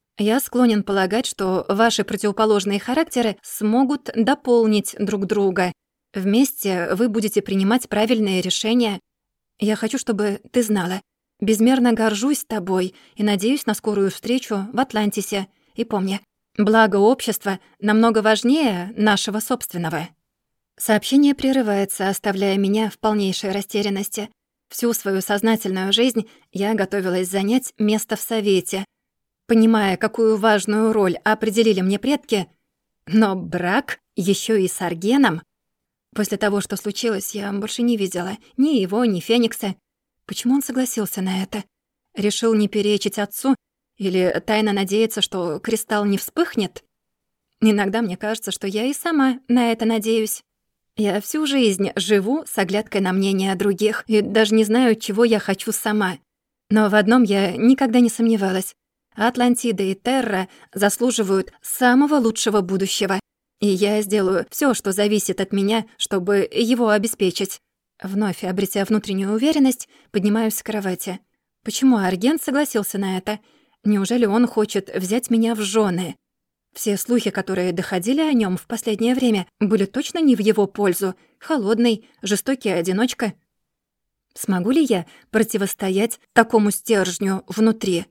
я склонен полагать, что ваши противоположные характеры смогут дополнить друг друга. Вместе вы будете принимать правильные решения. Я хочу, чтобы ты знала. Безмерно горжусь тобой и надеюсь на скорую встречу в Атлантисе. И помни, благо общества намного важнее нашего собственного». Сообщение прерывается, оставляя меня в полнейшей растерянности. Всю свою сознательную жизнь я готовилась занять место в Совете, понимая, какую важную роль определили мне предки. Но брак ещё и с Аргеном? После того, что случилось, я больше не видела ни его, ни Феникса. Почему он согласился на это? Решил не перечить отцу? Или тайно надеется, что кристалл не вспыхнет? Иногда мне кажется, что я и сама на это надеюсь. Я всю жизнь живу с оглядкой на мнение других и даже не знаю, чего я хочу сама. Но в одном я никогда не сомневалась. Атлантида и Терра заслуживают самого лучшего будущего. И я сделаю всё, что зависит от меня, чтобы его обеспечить. Вновь обретя внутреннюю уверенность, поднимаюсь с кровати. Почему Арген согласился на это? Неужели он хочет взять меня в жёны? Все слухи, которые доходили о нём в последнее время, были точно не в его пользу. Холодный, жестокий одиночка. Смогу ли я противостоять такому стержню внутри?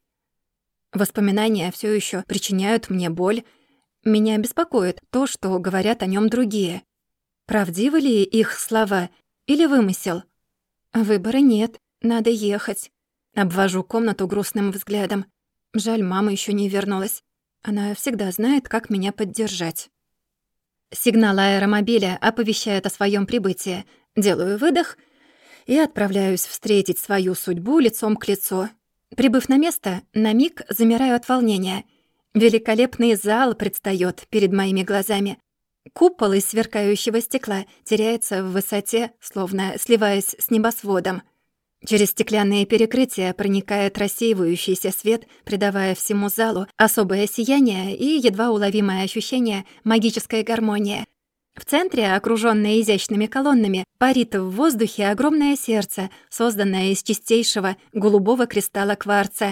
Воспоминания всё ещё причиняют мне боль. Меня беспокоит то, что говорят о нём другие. Правдивы ли их слова или вымысел? Выбора нет, надо ехать. Обвожу комнату грустным взглядом. Жаль, мама ещё не вернулась. Она всегда знает, как меня поддержать. Сигнал аэромобиля оповещает о своём прибытии. Делаю выдох и отправляюсь встретить свою судьбу лицом к лицу. Прибыв на место, на миг замираю от волнения. Великолепный зал предстаёт перед моими глазами. Купол из сверкающего стекла теряется в высоте, словно сливаясь с небосводом. Через стеклянные перекрытия проникает рассеивающийся свет, придавая всему залу особое сияние и едва уловимое ощущение магической гармонии. В центре, окружённое изящными колоннами, парит в воздухе огромное сердце, созданное из чистейшего голубого кристалла кварца.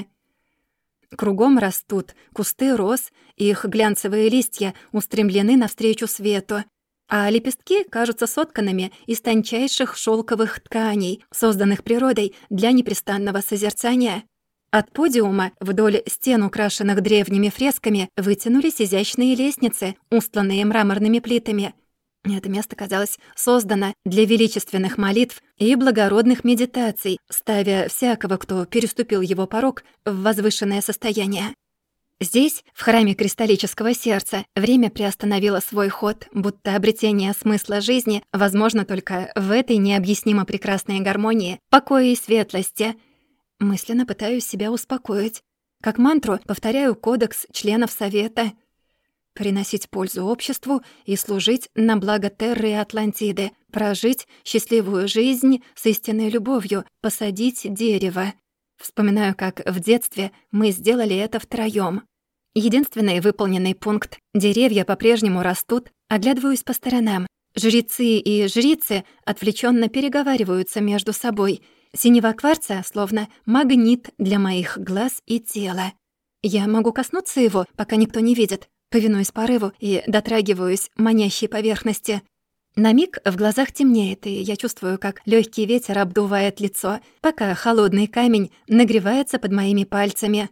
Кругом растут кусты роз, их глянцевые листья устремлены навстречу свету, а лепестки кажутся сотканными из тончайших шёлковых тканей, созданных природой для непрестанного созерцания. От подиума вдоль стен, украшенных древними фресками, вытянулись изящные лестницы, устланные мраморными плитами. Это место казалось создано для величественных молитв и благородных медитаций, ставя всякого, кто переступил его порог, в возвышенное состояние. Здесь, в храме кристаллического сердца, время приостановило свой ход, будто обретение смысла жизни возможно только в этой необъяснимо прекрасной гармонии, покое и светлости. Мысленно пытаюсь себя успокоить. Как мантру повторяю кодекс членов Совета. Приносить пользу обществу и служить на благо Терры и Атлантиды, прожить счастливую жизнь с истинной любовью, посадить дерево. Вспоминаю, как в детстве мы сделали это втроём. Единственный выполненный пункт. Деревья по-прежнему растут. Оглядываюсь по сторонам. Жрецы и жрицы отвлечённо переговариваются между собой. Синева кварца словно магнит для моих глаз и тела. Я могу коснуться его, пока никто не видит. Повинуюсь порыву и дотрагиваюсь манящей поверхности. На миг в глазах темнеет, и я чувствую, как лёгкий ветер обдувает лицо, пока холодный камень нагревается под моими пальцами.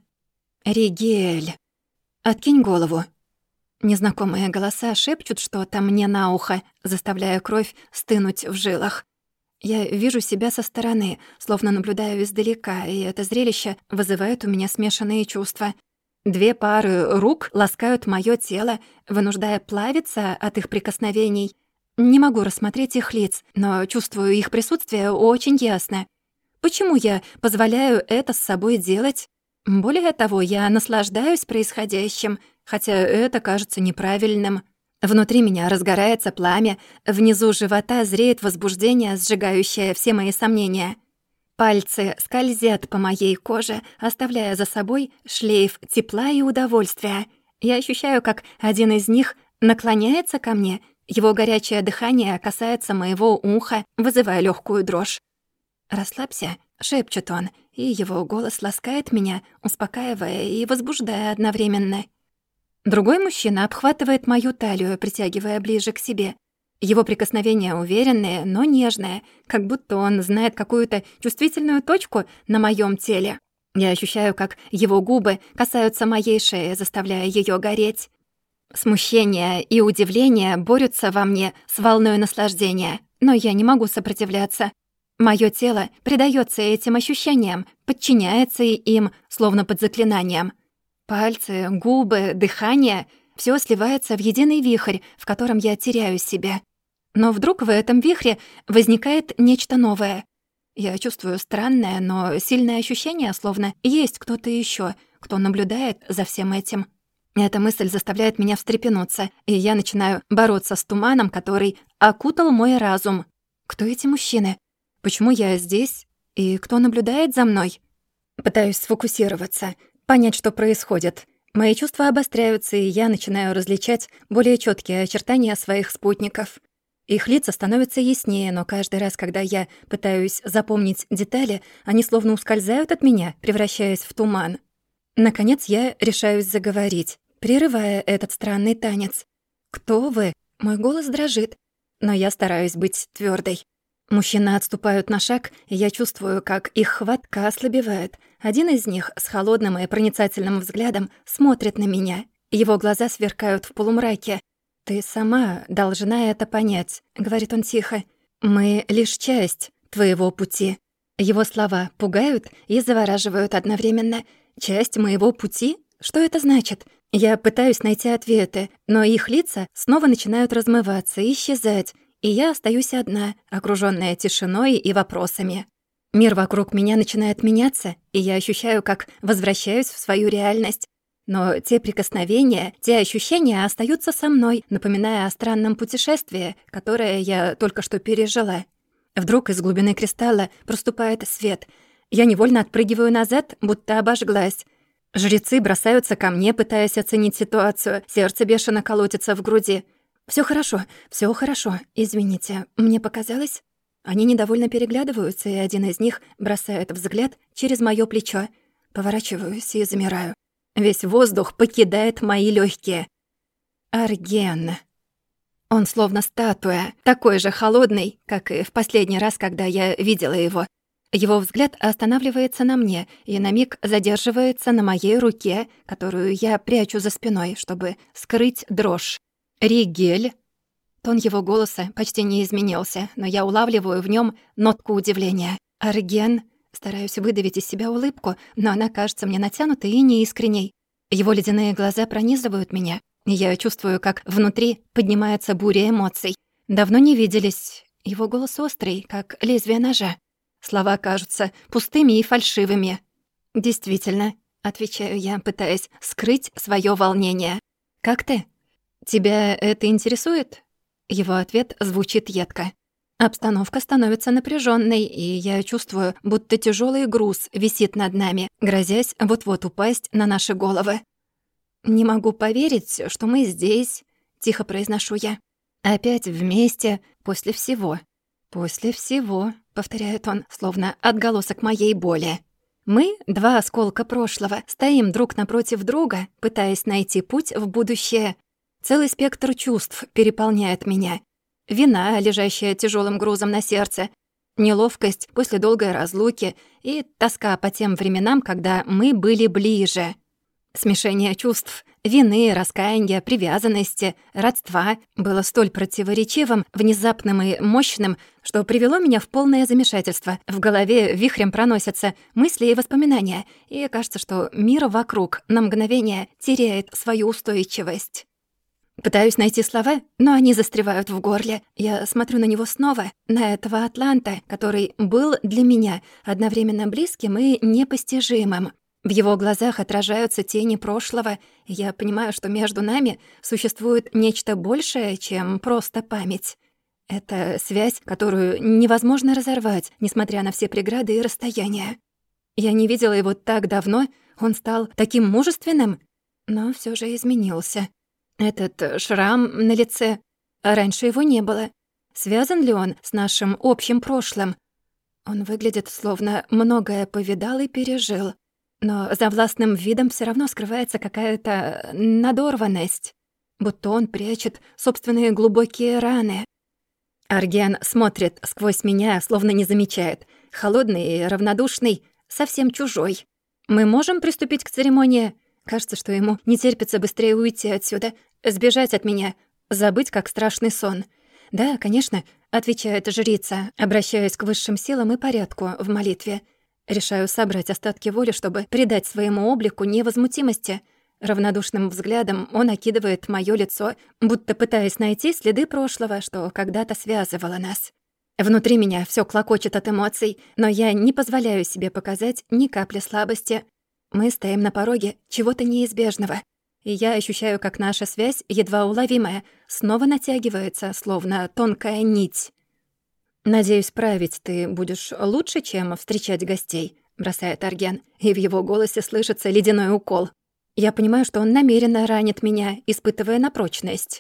«Ригель, откинь голову». Незнакомые голоса шепчут что-то мне на ухо, заставляя кровь стынуть в жилах. Я вижу себя со стороны, словно наблюдаю издалека, и это зрелище вызывает у меня смешанные чувства. 2 пары рук ласкают моё тело, вынуждая плавиться от их прикосновений. Не могу рассмотреть их лиц, но чувствую их присутствие очень ясно. Почему я позволяю это с собой делать? Более того, я наслаждаюсь происходящим, хотя это кажется неправильным. Внутри меня разгорается пламя, внизу живота зреет возбуждение, сжигающее все мои сомнения. Пальцы скользят по моей коже, оставляя за собой шлейф тепла и удовольствия. Я ощущаю, как один из них наклоняется ко мне. Его горячее дыхание касается моего уха, вызывая легкую дрожь. «Расслабься», — шепчет он, и его голос ласкает меня, успокаивая и возбуждая одновременно. Другой мужчина обхватывает мою талию, притягивая ближе к себе. Его прикосновения уверенные, но нежные, как будто он знает какую-то чувствительную точку на моем теле. Я ощущаю, как его губы касаются моей шеи, заставляя ее гореть. Смущение и удивление борются во мне с волной наслаждения, но я не могу сопротивляться. Моё тело предается этим ощущениям, подчиняется им, словно под заклинанием. Пальцы, губы, дыхание — всё сливается в единый вихрь, в котором я теряю себя. Но вдруг в этом вихре возникает нечто новое. Я чувствую странное, но сильное ощущение, словно есть кто-то ещё, кто наблюдает за всем этим. Эта мысль заставляет меня встрепенуться, и я начинаю бороться с туманом, который окутал мой разум. Кто эти мужчины? Почему я здесь? И кто наблюдает за мной? Пытаюсь сфокусироваться, понять, что происходит. Мои чувства обостряются, и я начинаю различать более чёткие очертания своих спутников. Их лица становятся яснее, но каждый раз, когда я пытаюсь запомнить детали, они словно ускользают от меня, превращаясь в туман. Наконец я решаюсь заговорить, прерывая этот странный танец. «Кто вы?» Мой голос дрожит, но я стараюсь быть твёрдой. Мужчины отступают на шаг, и я чувствую, как их хватка ослабевает. Один из них с холодным и проницательным взглядом смотрит на меня. Его глаза сверкают в полумраке. «Ты сама должна это понять», — говорит он тихо. «Мы лишь часть твоего пути». Его слова пугают и завораживают одновременно. «Часть моего пути? Что это значит?» Я пытаюсь найти ответы, но их лица снова начинают размываться, исчезать, и я остаюсь одна, окружённая тишиной и вопросами. Мир вокруг меня начинает меняться, и я ощущаю, как возвращаюсь в свою реальность. Но те прикосновения, те ощущения остаются со мной, напоминая о странном путешествии, которое я только что пережила. Вдруг из глубины кристалла проступает свет. Я невольно отпрыгиваю назад, будто обожглась. Жрецы бросаются ко мне, пытаясь оценить ситуацию. Сердце бешено колотится в груди. Всё хорошо, извините, мне показалось?» Они недовольно переглядываются, и один из них бросает взгляд через моё плечо. Поворачиваюсь и замираю. Весь воздух покидает мои лёгкие. Арген. Он словно статуя, такой же холодный, как и в последний раз, когда я видела его. Его взгляд останавливается на мне и на миг задерживается на моей руке, которую я прячу за спиной, чтобы скрыть дрожь. «Ригель, Тон его голоса почти не изменился, но я улавливаю в нем нотку удивления. «Арген?» Стараюсь выдавить из себя улыбку, но она кажется мне натянутой и неискренней. Его ледяные глаза пронизывают меня, и я чувствую, как внутри поднимается буря эмоций. Давно не виделись. Его голос острый, как лезвие ножа. Слова кажутся пустыми и фальшивыми. «Действительно», — отвечаю я, пытаясь скрыть своё волнение. «Как ты? Тебя это интересует?» Его ответ звучит едко. Обстановка становится напряженной, и я чувствую, будто тяжелый груз висит над нами, грозясь вот-вот упасть на наши головы. «Не могу поверить, что мы здесь», — тихо произношу я. «Опять вместе, после всего». «После всего», — повторяет он, словно отголосок моей боли. Мы, два осколка прошлого, стоим друг напротив друга, пытаясь найти путь в будущее. Целый спектр чувств переполняет меня. Вина, лежащая тяжелым грузом на сердце, неловкость после долгой разлуки и тоска по тем временам, когда мы были ближе. Смешение чувств вины, раскаяния, привязанности, родства было столь противоречивым, внезапным и мощным, что привело меня в полное замешательство. В голове вихрем проносятся мысли и воспоминания, и кажется, что мир вокруг на мгновение теряет свою устойчивость. Пытаюсь найти слова, но они застревают в горле. Я смотрю на него снова, на этого атланта, который был для меня одновременно близким и непостижимым. В его глазах отражаются тени прошлого, и я понимаю, что между нами существует нечто большее, чем просто память. Это связь, которую невозможно разорвать, несмотря на все преграды и расстояния. Я не видела его так давно, он стал таким мужественным, но всё же изменился. Этот шрам на лице, раньше его не было. Связан ли он с нашим общим прошлым? Он выглядит, словно многое повидал и пережил. Но за властным видом всё равно скрывается какая-то надорванность, будто он прячет собственные глубокие раны. Арген смотрит сквозь меня, словно не замечает. Холодный и равнодушный, совсем чужой. «Мы можем приступить к церемонии?» Кажется, что ему не терпится быстрее уйти отсюда, сбежать от меня, забыть, как страшный сон. «Да, конечно», — отвечает жрица, обращаясь к высшим силам и порядку в молитве. Решаю собрать остатки воли, чтобы придать своему облику невозмутимости. Равнодушным взглядом он окидывает моё лицо, будто пытаясь найти следы прошлого, что когда-то связывало нас. Внутри меня всё клокочет от эмоций, но я не позволяю себе показать ни капли слабости. Мы стоим на пороге чего-то неизбежного, и я ощущаю, как наша связь, едва уловимая, снова натягивается, словно тонкая нить. «Надеюсь, править ты будешь лучше, чем встречать гостей», — бросает Арген, и в его голосе слышится ледяной укол. Я понимаю, что он намеренно ранит меня, испытывая на прочность.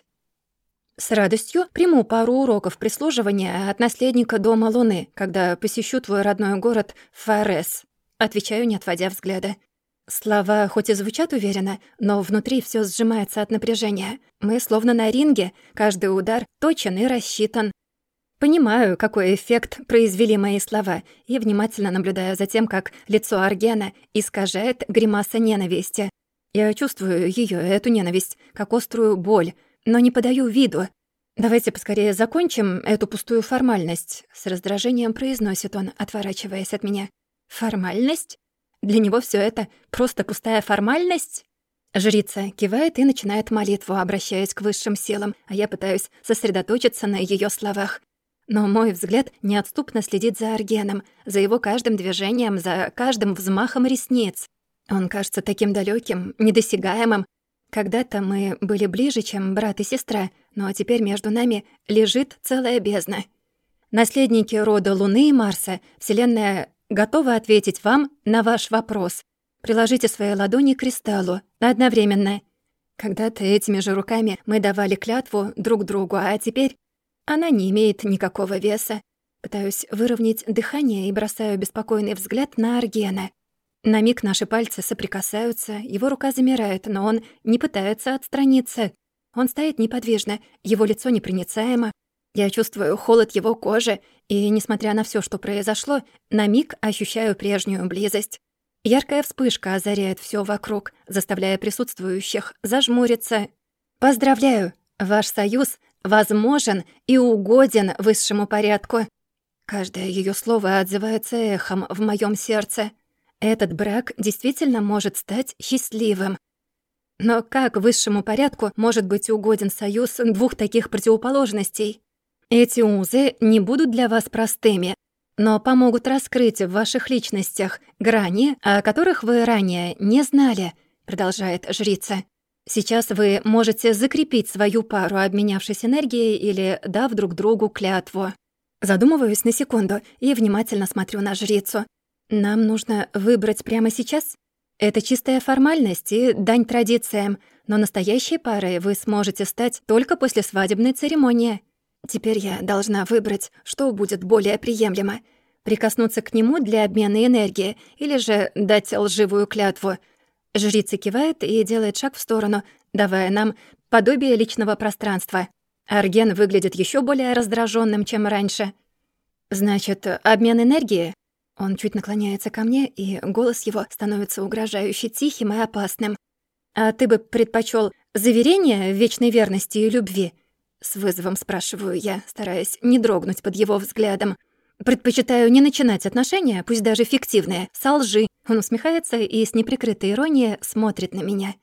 «С радостью приму пару уроков прислуживания от наследника Дома Луны, когда посещу твой родной город Фарес», — отвечаю, не отводя взгляда. Слова хоть и звучат уверенно, но внутри всё сжимается от напряжения. Мы словно на ринге, каждый удар точен и рассчитан. Понимаю, какой эффект произвели мои слова, и внимательно наблюдаю за тем, как лицо Аргена искажает гримаса ненависти. Я чувствую её, эту ненависть, как острую боль, но не подаю виду. «Давайте поскорее закончим эту пустую формальность», — с раздражением произносит он, отворачиваясь от меня. «Формальность? Для него всё это просто пустая формальность?» Жрица кивает и начинает молитву, обращаясь к высшим силам, а я пытаюсь сосредоточиться на её словах. Но мой взгляд неотступно следит за Аргеном, за его каждым движением, за каждым взмахом ресниц. Он кажется таким далёким, недосягаемым. Когда-то мы были ближе, чем брат и сестра, но теперь между нами лежит целая бездна. Наследники рода Луны и Марса, Вселенная готова ответить вам на ваш вопрос. Приложите свои ладони к кристаллу одновременно. Когда-то этими же руками мы давали клятву друг другу, а теперь она не имеет никакого веса. Пытаюсь выровнять дыхание и бросаю беспокойный взгляд на Аргена. На миг наши пальцы соприкасаются, его рука замирает, но он не пытается отстраниться. Он стоит неподвижно, его лицо непроницаемо. Я чувствую холод его кожи, и, несмотря на всё, что произошло, на миг ощущаю прежнюю близость. Яркая вспышка озаряет всё вокруг, заставляя присутствующих зажмуриться. «Поздравляю! Ваш союз возможен и угоден высшему порядку. Каждое её слово отзывается эхом в моём сердце. Этот брак действительно может стать счастливым. Но как высшему порядку может быть угоден союз двух таких противоположностей? Эти узы не будут для вас простыми, но помогут раскрыть в ваших личностях грани, о которых вы ранее не знали, продолжает жрица. Сейчас вы можете закрепить свою пару, обменявшись энергией или дав друг другу клятву. Задумываюсь на секунду и внимательно смотрю на жрицу. Нам нужно выбрать прямо сейчас? Это чистая формальность и дань традициям, но настоящей парой вы сможете стать только после свадебной церемонии. Теперь я должна выбрать, что будет более приемлемо. Прикоснуться к нему для обмена энергии или же дать лживую клятву. Жрица кивает и делает шаг в сторону, давая нам подобие личного пространства. Арген выглядит ещё более раздражённым, чем раньше. «Значит, обмен энергии?» Он чуть наклоняется ко мне, и голос его становится угрожающе тихим и опасным. «А ты бы предпочёл заверение в вечной верности и любви?» С вызовом спрашиваю я, стараясь не дрогнуть под его взглядом. «Предпочитаю не начинать отношения, пусть даже фиктивные, со лжи». Он усмехается и с неприкрытой иронией смотрит на меня.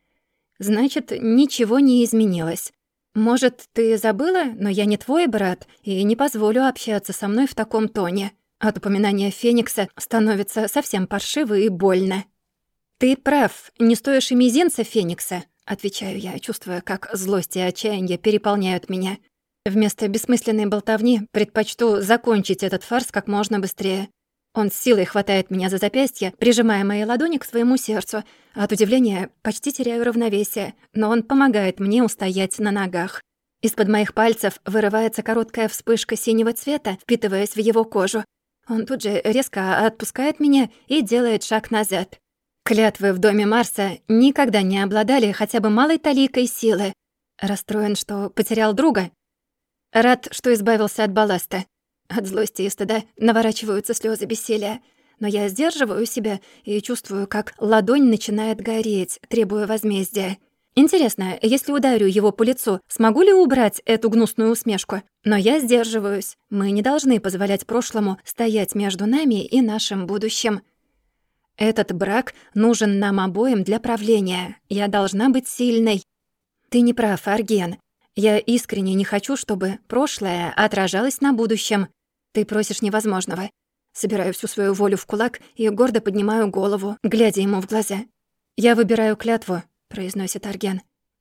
«Значит, ничего не изменилось. Может, ты забыла, но я не твой брат и не позволю общаться со мной в таком тоне». От упоминания Феникса становится совсем паршиво и больно. «Ты прав, не стоишь и мизинца Феникса», — отвечаю я, чувствуя, как злость и отчаяние переполняют меня. Вместо бессмысленной болтовни предпочту закончить этот фарс как можно быстрее. Он с силой хватает меня за запястье, прижимая мои ладони к своему сердцу. От удивления почти теряю равновесие, но он помогает мне устоять на ногах. Из-под моих пальцев вырывается короткая вспышка синего цвета, впитываясь в его кожу. Он тут же резко отпускает меня и делает шаг назад. Клятвы в доме Марса никогда не обладали хотя бы малой таликой силы. Расстроен, что потерял друга. Рад, что избавился от балласта. От злости и стыда наворачиваются слезы бессилия. Но я сдерживаю себя и чувствую, как ладонь начинает гореть, требуя возмездия. Интересно, если ударю его по лицу, смогу ли убрать эту гнусную усмешку? Но я сдерживаюсь. Мы не должны позволять прошлому стоять между нами и нашим будущим. Этот брак нужен нам обоим для правления. Я должна быть сильной. Ты не прав, Арген. Я искренне не хочу, чтобы прошлое отражалось на будущем. Ты просишь невозможного. Собираю всю свою волю в кулак и гордо поднимаю голову, глядя ему в глаза. «Я выбираю клятву», — произносит Арген.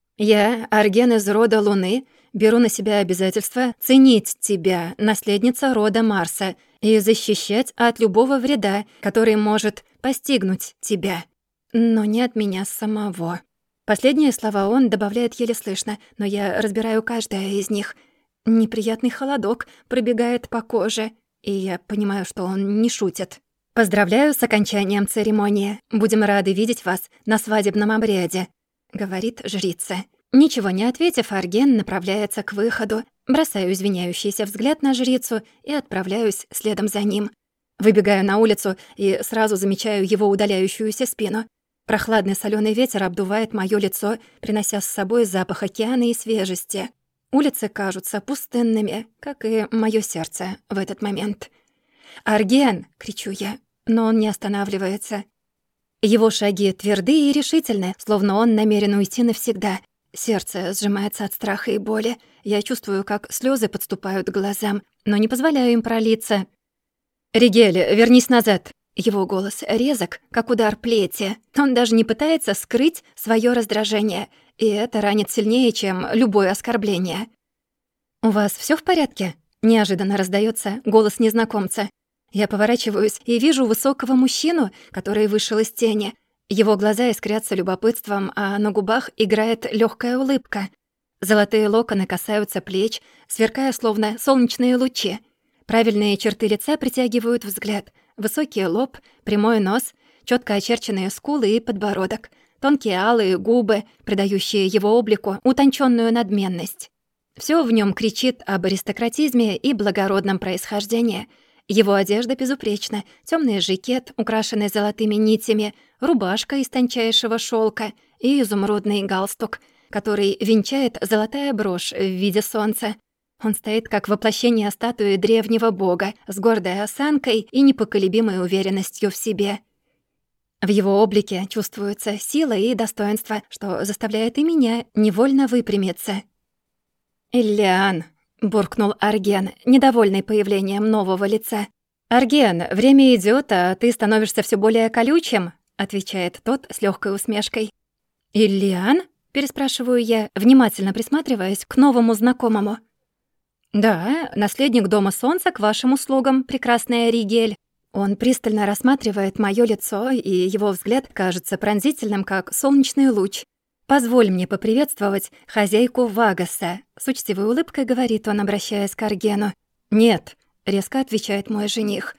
«Я, Арген из рода Луны, беру на себя обязательство ценить тебя, наследница рода Марса, и защищать от любого вреда, который может постигнуть тебя, но не от меня самого». Последние слова он добавляет еле слышно, но я разбираю каждое из них. Неприятный холодок пробегает по коже, и я понимаю, что он не шутит. «Поздравляю с окончанием церемонии. Будем рады видеть вас на свадебном обряде», — говорит жрица. Ничего не ответив, Арген направляется к выходу. Бросаю извиняющийся взгляд на жрицу и отправляюсь следом за ним. Выбегаю на улицу и сразу замечаю его удаляющуюся спину. Прохладный солёный ветер обдувает моё лицо, принося с собой запах океана и свежести. Улицы кажутся пустынными, как и моё сердце в этот момент. «Арген!» — кричу я, но он не останавливается. Его шаги тверды и решительны, словно он намерен уйти навсегда. Сердце сжимается от страха и боли. Я чувствую, как слёзы подступают к глазам, но не позволяю им пролиться. «Ригель, вернись назад!» Его голос резок, как удар плети. Он даже не пытается скрыть своё раздражение, и это ранит сильнее, чем любое оскорбление. «У вас всё в порядке?» Неожиданно раздаётся голос незнакомца. Я поворачиваюсь и вижу высокого мужчину, который вышел из тени. Его глаза искрятся любопытством, а на губах играет лёгкая улыбка. Золотые локоны касаются плеч, сверкая словно солнечные лучи. Правильные черты лица притягивают взгляд. Высокий лоб, прямой нос, чётко очерченные скулы и подбородок, тонкие алые губы, придающие его облику утонченную надменность. Всё в нём кричит об аристократизме и благородном происхождении. Его одежда безупречна: тёмный жакет, украшенный золотыми нитями, рубашка из тончайшего шёлка и изумрудный галстук. который венчает золотая брошь в виде солнца. Он стоит как воплощение статуи древнего бога с гордой осанкой и непоколебимой уверенностью в себе. В его облике чувствуется сила и достоинство, что заставляет и меня невольно выпрямиться. «Иллиан», — буркнул Арген, недовольный появлением нового лица. «Арген, время идёт, а ты становишься всё более колючим», — отвечает тот с лёгкой усмешкой. «Иллиан?» — переспрашиваю я, внимательно присматриваясь к новому знакомому. «Да, наследник Дома Солнца к вашим услугам, прекрасная Ригель». Он пристально рассматривает моё лицо, и его взгляд кажется пронзительным, как солнечный луч. «Позволь мне поприветствовать хозяйку Вагаса», — с учтивой улыбкой говорит он, обращаясь к Аргену. «Нет», — резко отвечает мой жених.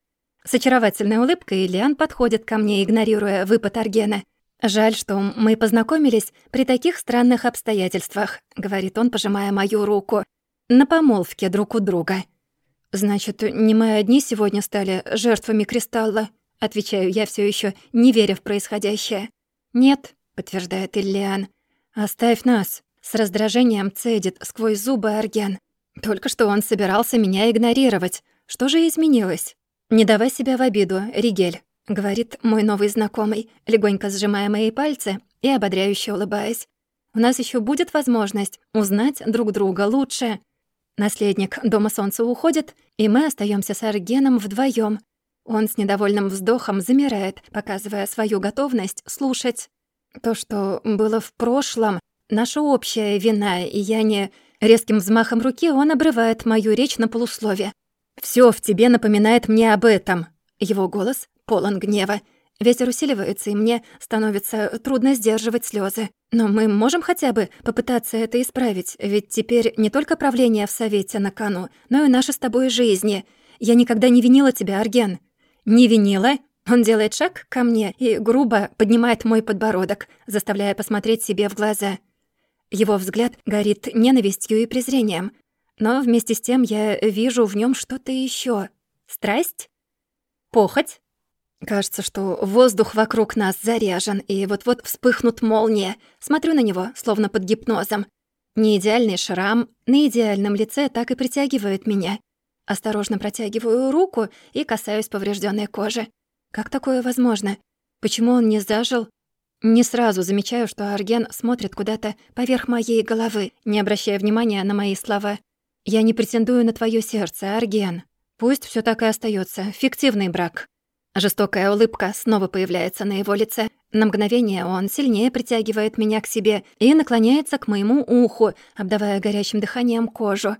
С очаровательной улыбкой Иллиан подходит ко мне, игнорируя выпад Аргена. «Жаль, что мы познакомились при таких странных обстоятельствах», — говорит он, пожимая мою руку. «На помолвке друг у друга». «Значит, не мы одни сегодня стали жертвами кристалла?» — отвечаю я, всё ещё не веря в происходящее. «Нет», — подтверждает Иллиан. «Оставь нас», — с раздражением цедит сквозь зубы Арген. «Только что он собирался меня игнорировать. Что же изменилось?» «Не давай себя в обиду, Ригель», — говорит мой новый знакомый, легонько сжимая мои пальцы и ободряюще улыбаясь. «У нас ещё будет возможность узнать друг друга лучше». Наследник Дома Солнца уходит, и мы остаёмся с Аргеном вдвоём. Он с недовольным вздохом замирает, показывая свою готовность слушать. То, что было в прошлом, наша общая вина, и я не... Резким взмахом руки он обрывает мою речь на полуслове. «Всё в тебе напоминает мне об этом». Его голос полон гнева. Ветер усиливается, и мне становится трудно сдерживать слёзы. Но мы можем хотя бы попытаться это исправить, ведь теперь не только правление в Совете на кону, но и наши с тобой жизни. Я никогда не винила тебя, Арген. Не винила? Он делает шаг ко мне и грубо поднимает мой подбородок, заставляя посмотреть себе в глаза. Его взгляд горит ненавистью и презрением. Но вместе с тем я вижу в нём что-то ещё. Страсть? Похоть? Кажется, что воздух вокруг нас заряжен, и вот-вот вспыхнут молнии. Смотрю на него, словно под гипнозом. Неидеальный шрам на идеальном лице так и притягивает меня. Осторожно протягиваю руку и касаюсь повреждённой кожи. Как такое возможно? Почему он не зажил? Не сразу замечаю, что Арген смотрит куда-то поверх моей головы, не обращая внимания на мои слова. «Я не претендую на твоё сердце, Арген. Пусть всё так и остаётся. Фиктивный брак». Жестокая улыбка снова появляется на его лице. На мгновение он сильнее притягивает меня к себе и наклоняется к моему уху, обдавая горячим дыханием кожу.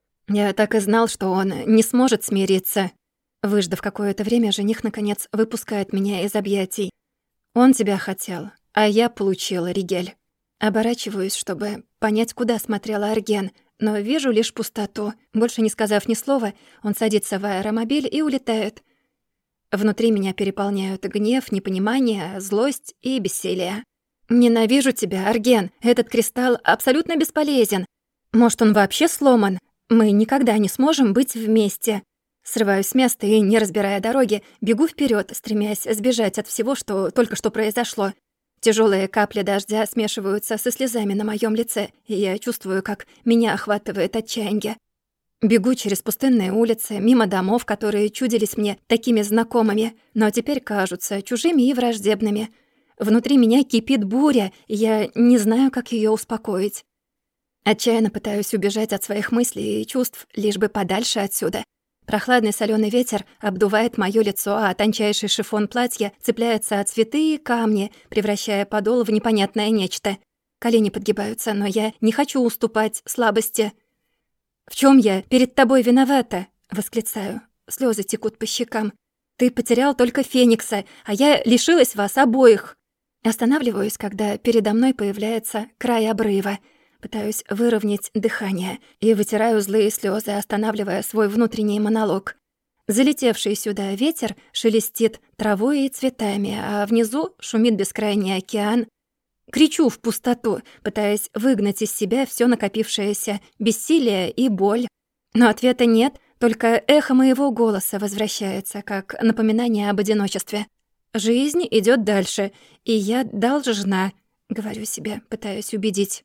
Я так и знал, что он не сможет смириться. Выждав какое-то время, жених, наконец, выпускает меня из объятий. «Он тебя хотел, а я получила, Ригель». Оборачиваюсь, чтобы понять, куда смотрел Арген, но вижу лишь пустоту. Больше не сказав ни слова, он садится в аэромобиль и улетает. Внутри меня переполняют гнев, непонимание, злость и бессилие. «Ненавижу тебя, Арген. Этот кристалл абсолютно бесполезен. Может, он вообще сломан? Мы никогда не сможем быть вместе». Срываюсь с места и, не разбирая дороги, бегу вперед, стремясь сбежать от всего, что только что произошло. Тяжелые капли дождя смешиваются со слезами на моем лице, и я чувствую, как меня охватывает отчаяние. Бегу через пустынные улицы, мимо домов, которые чудились мне такими знакомыми, но теперь кажутся чужими и враждебными. Внутри меня кипит буря, и я не знаю, как ее успокоить. Отчаянно пытаюсь убежать от своих мыслей и чувств, лишь бы подальше отсюда. Прохладный солёный ветер обдувает моё лицо, а тончайший шифон платья цепляется от цветы и камни, превращая подол в непонятное нечто. Колени подгибаются, но я не хочу уступать слабости. «В чём я перед тобой виновата?» — восклицаю. Слёзы текут по щекам. «Ты потерял только Феникса, а я лишилась вас обоих». Останавливаюсь, когда передо мной появляется край обрыва. Пытаюсь выровнять дыхание и вытираю злые слёзы, останавливая свой внутренний монолог. Залетевший сюда ветер шелестит травой и цветами, а внизу шумит бескрайний океан. Кричу в пустоту, пытаясь выгнать из себя всё накопившееся бессилие и боль. Но ответа нет, только эхо моего голоса возвращается, как напоминание об одиночестве. Жизнь идёт дальше, и я должна, говорю себе, пытаясь убедить.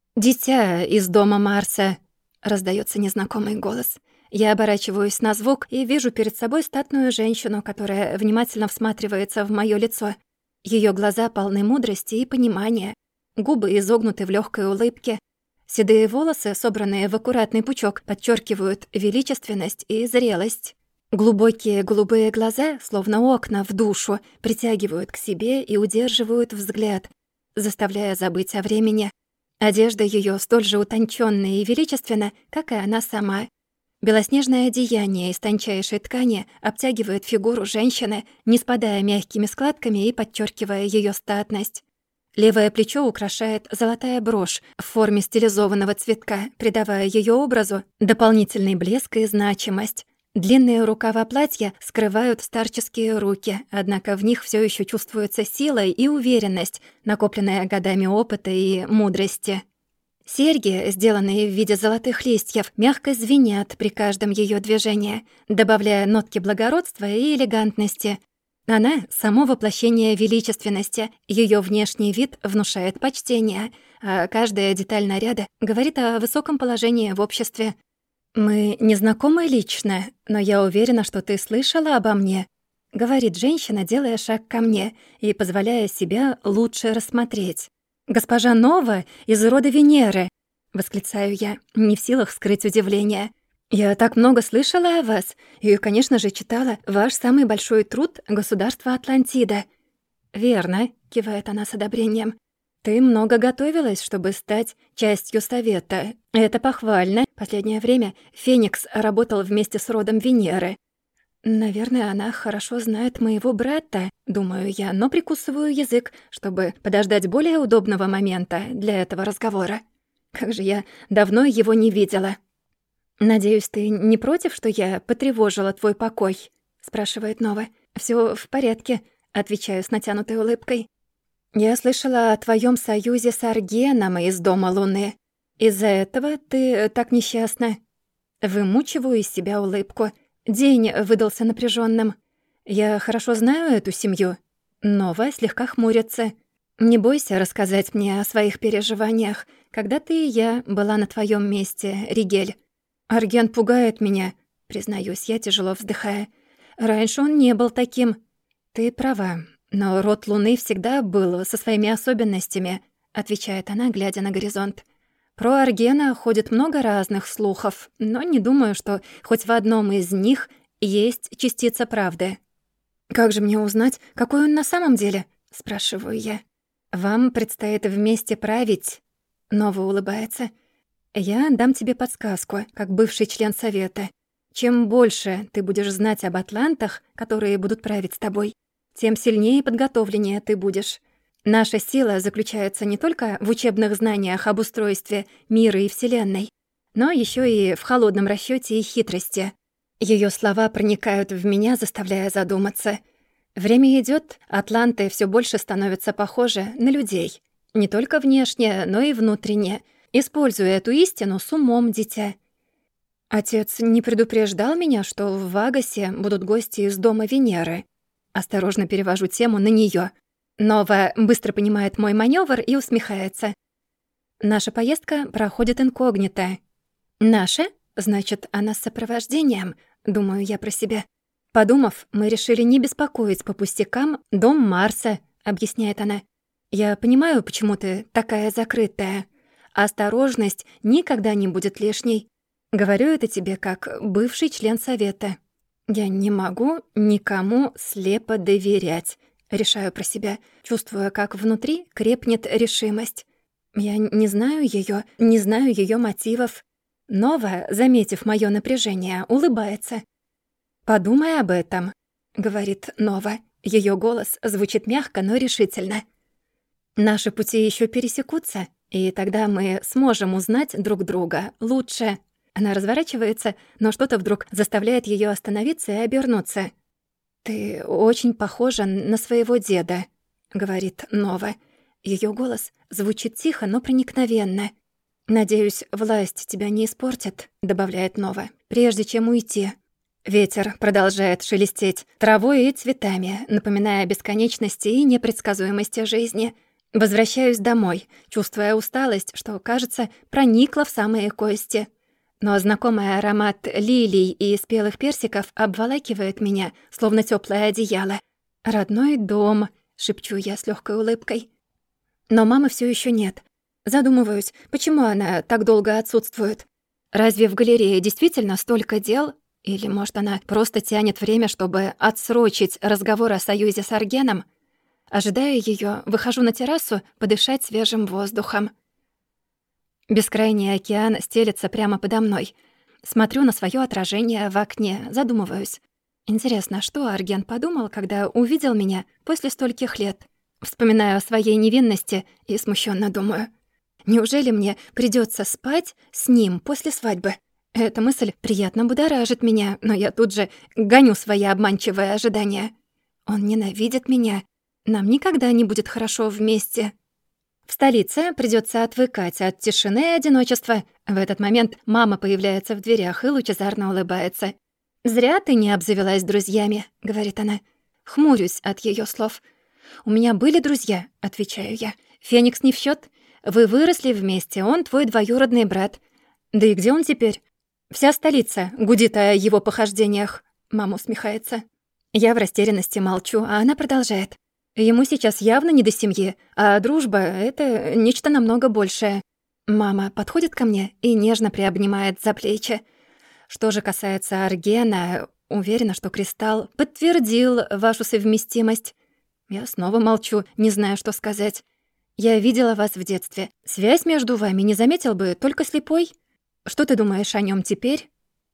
«Дитя из дома Марса!» — раздаётся незнакомый голос. Я оборачиваюсь на звук и вижу перед собой статную женщину, которая внимательно всматривается в моё лицо. Её глаза полны мудрости и понимания, губы изогнуты в лёгкой улыбке. Седые волосы, собранные в аккуратный пучок, подчеркивают величественность и зрелость. Глубокие голубые глаза, словно окна в душу, притягивают к себе и удерживают взгляд, заставляя забыть о времени. Одежда её столь же утончённая и величественна, как и она сама. Белоснежное одеяние из тончайшей ткани обтягивает фигуру женщины, не спадая мягкими складками и подчеркивая её статность. Левое плечо украшает золотая брошь в форме стилизованного цветка, придавая её образу дополнительный блеск и значимость. Длинные рукава платья скрывают старческие руки, однако в них всё ещё чувствуется сила и уверенность, накопленная годами опыта и мудрости. Серьги, сделанные в виде золотых листьев, мягко звенят при каждом её движении, добавляя нотки благородства и элегантности. Она — само воплощение величественности, её внешний вид внушает почтение, а каждая деталь наряда говорит о высоком положении в обществе. «Мы не знакомы лично, но я уверена, что ты слышала обо мне», — говорит женщина, делая шаг ко мне и позволяя себя лучше рассмотреть. «Госпожа Нова из рода Венеры», — восклицаю я, не в силах скрыть удивление. «Я так много слышала о вас и, конечно же, читала ваш самый большой труд «Государство Атлантида». «Верно», — кивает она с одобрением. «Ты много готовилась, чтобы стать частью Совета. Это похвально. Последнее время Феникс работал вместе с родом Венеры. Наверное, она хорошо знает моего брата, думаю я, но прикусываю язык, чтобы подождать более удобного момента для этого разговора. Как же я давно его не видела». «Надеюсь, ты не против, что я потревожила твой покой?» — спрашивает Нова. «Всё в порядке», — отвечаю с натянутой улыбкой. «Я слышала о твоём союзе с Аргеном из Дома Луны. Из-за этого ты так несчастна». Вымучиваю из себя улыбку. День выдался напряжённым. Я хорошо знаю эту семью. Нова слегка хмурится. «Не бойся рассказать мне о своих переживаниях. Когда-то и я была на твоём месте, Ригель. Арген пугает меня», — признаюсь я, тяжело вздыхая. «Раньше он не был таким». «Ты права, но род Луны всегда был со своими особенностями», — отвечает она, глядя на горизонт. «Про Аргена ходит много разных слухов, но не думаю, что хоть в одном из них есть частица правды». «Как же мне узнать, какой он на самом деле?» — спрашиваю я. «Вам предстоит вместе править», — Нова улыбается. «Я дам тебе подсказку, как бывший член Совета. Чем больше ты будешь знать об атлантах, которые будут править с тобой, тем сильнее и подготовленнее ты будешь. Наша сила заключается не только в учебных знаниях об устройстве мира и Вселенной, но ещё и в холодном расчёте и хитрости». Её слова проникают в меня, заставляя задуматься. Время идёт, атланты всё больше становятся похожи на людей. Не только внешне, но и внутренне. Используй эту истину с умом, дитя. Отец не предупреждал меня, что в Вагасе будут гости из дома Венеры. Осторожно перевожу тему на неё. Нова быстро понимает мой манёвр и усмехается. Наша поездка проходит инкогнито. «Наша? Значит, она с сопровождением», — думаю я про себя. «Подумав, мы решили не беспокоить по пустякам дом Марса», — объясняет она. «Я понимаю, почему ты такая закрытая. Осторожность никогда не будет лишней. Говорю это тебе как бывший член Совета. Я не могу никому слепо доверять», — решаю про себя, чувствуя, как внутри крепнет решимость. Я не знаю её, не знаю её мотивов. Нова, заметив моё напряжение, улыбается. «Подумай об этом», — говорит Нова. Её голос звучит мягко, но решительно. «Наши пути ещё пересекутся, и тогда мы сможем узнать друг друга лучше». Она разворачивается, но что-то вдруг заставляет её остановиться и обернуться. «Ты очень похожа на своего деда», — говорит Нова. Её голос звучит тихо, но проникновенно. «Надеюсь, власть тебя не испортит», — добавляет Нова, «прежде чем уйти». Ветер продолжает шелестеть травой и цветами, напоминая о бесконечности и непредсказуемости жизни. Возвращаюсь домой, чувствуя усталость, что, кажется, проникла в самые кости. Но знакомый аромат лилий и спелых персиков обволакивает меня, словно тёплое одеяло. «Родной дом», — шепчу я с лёгкой улыбкой. Но мамы всё ещё нет. Задумываюсь, почему она так долго отсутствует. Разве в галерее действительно столько дел? Или, может, она просто тянет время, чтобы отсрочить разговор о союзе с Аргеном? Ожидая её, выхожу на террасу подышать свежим воздухом. Бескрайний океан стелется прямо подо мной. Смотрю на своё отражение в окне, задумываюсь. Интересно, что Арген подумал, когда увидел меня после стольких лет? Вспоминаю о своей невинности и смущённо думаю. Неужели мне придётся спать с ним после свадьбы? Эта мысль приятно будоражит меня, но я тут же гоню свои обманчивые ожидания. Он ненавидит меня. Нам никогда не будет хорошо вместе. В столице придётся отвыкать от тишины и одиночества. В этот момент мама появляется в дверях и лучезарно улыбается. «Зря ты не обзавелась друзьями», — говорит она. Хмурюсь от её слов. «У меня были друзья», — отвечаю я. «Феникс не в счёт. Вы выросли вместе, он твой двоюродный брат. Да и где он теперь?» «Вся столица гудит о его похождениях», — мама усмехается. Я в растерянности молчу, а она продолжает. Ему сейчас явно не до семьи, а дружба — это нечто намного большее. Мама подходит ко мне и нежно приобнимает за плечи. Что же касается Аргена, уверена, что Кристалл подтвердил вашу совместимость. Я снова молчу, не зная, что сказать. Я видела вас в детстве. Связь между вами не заметил бы только слепой. Что ты думаешь о нём теперь?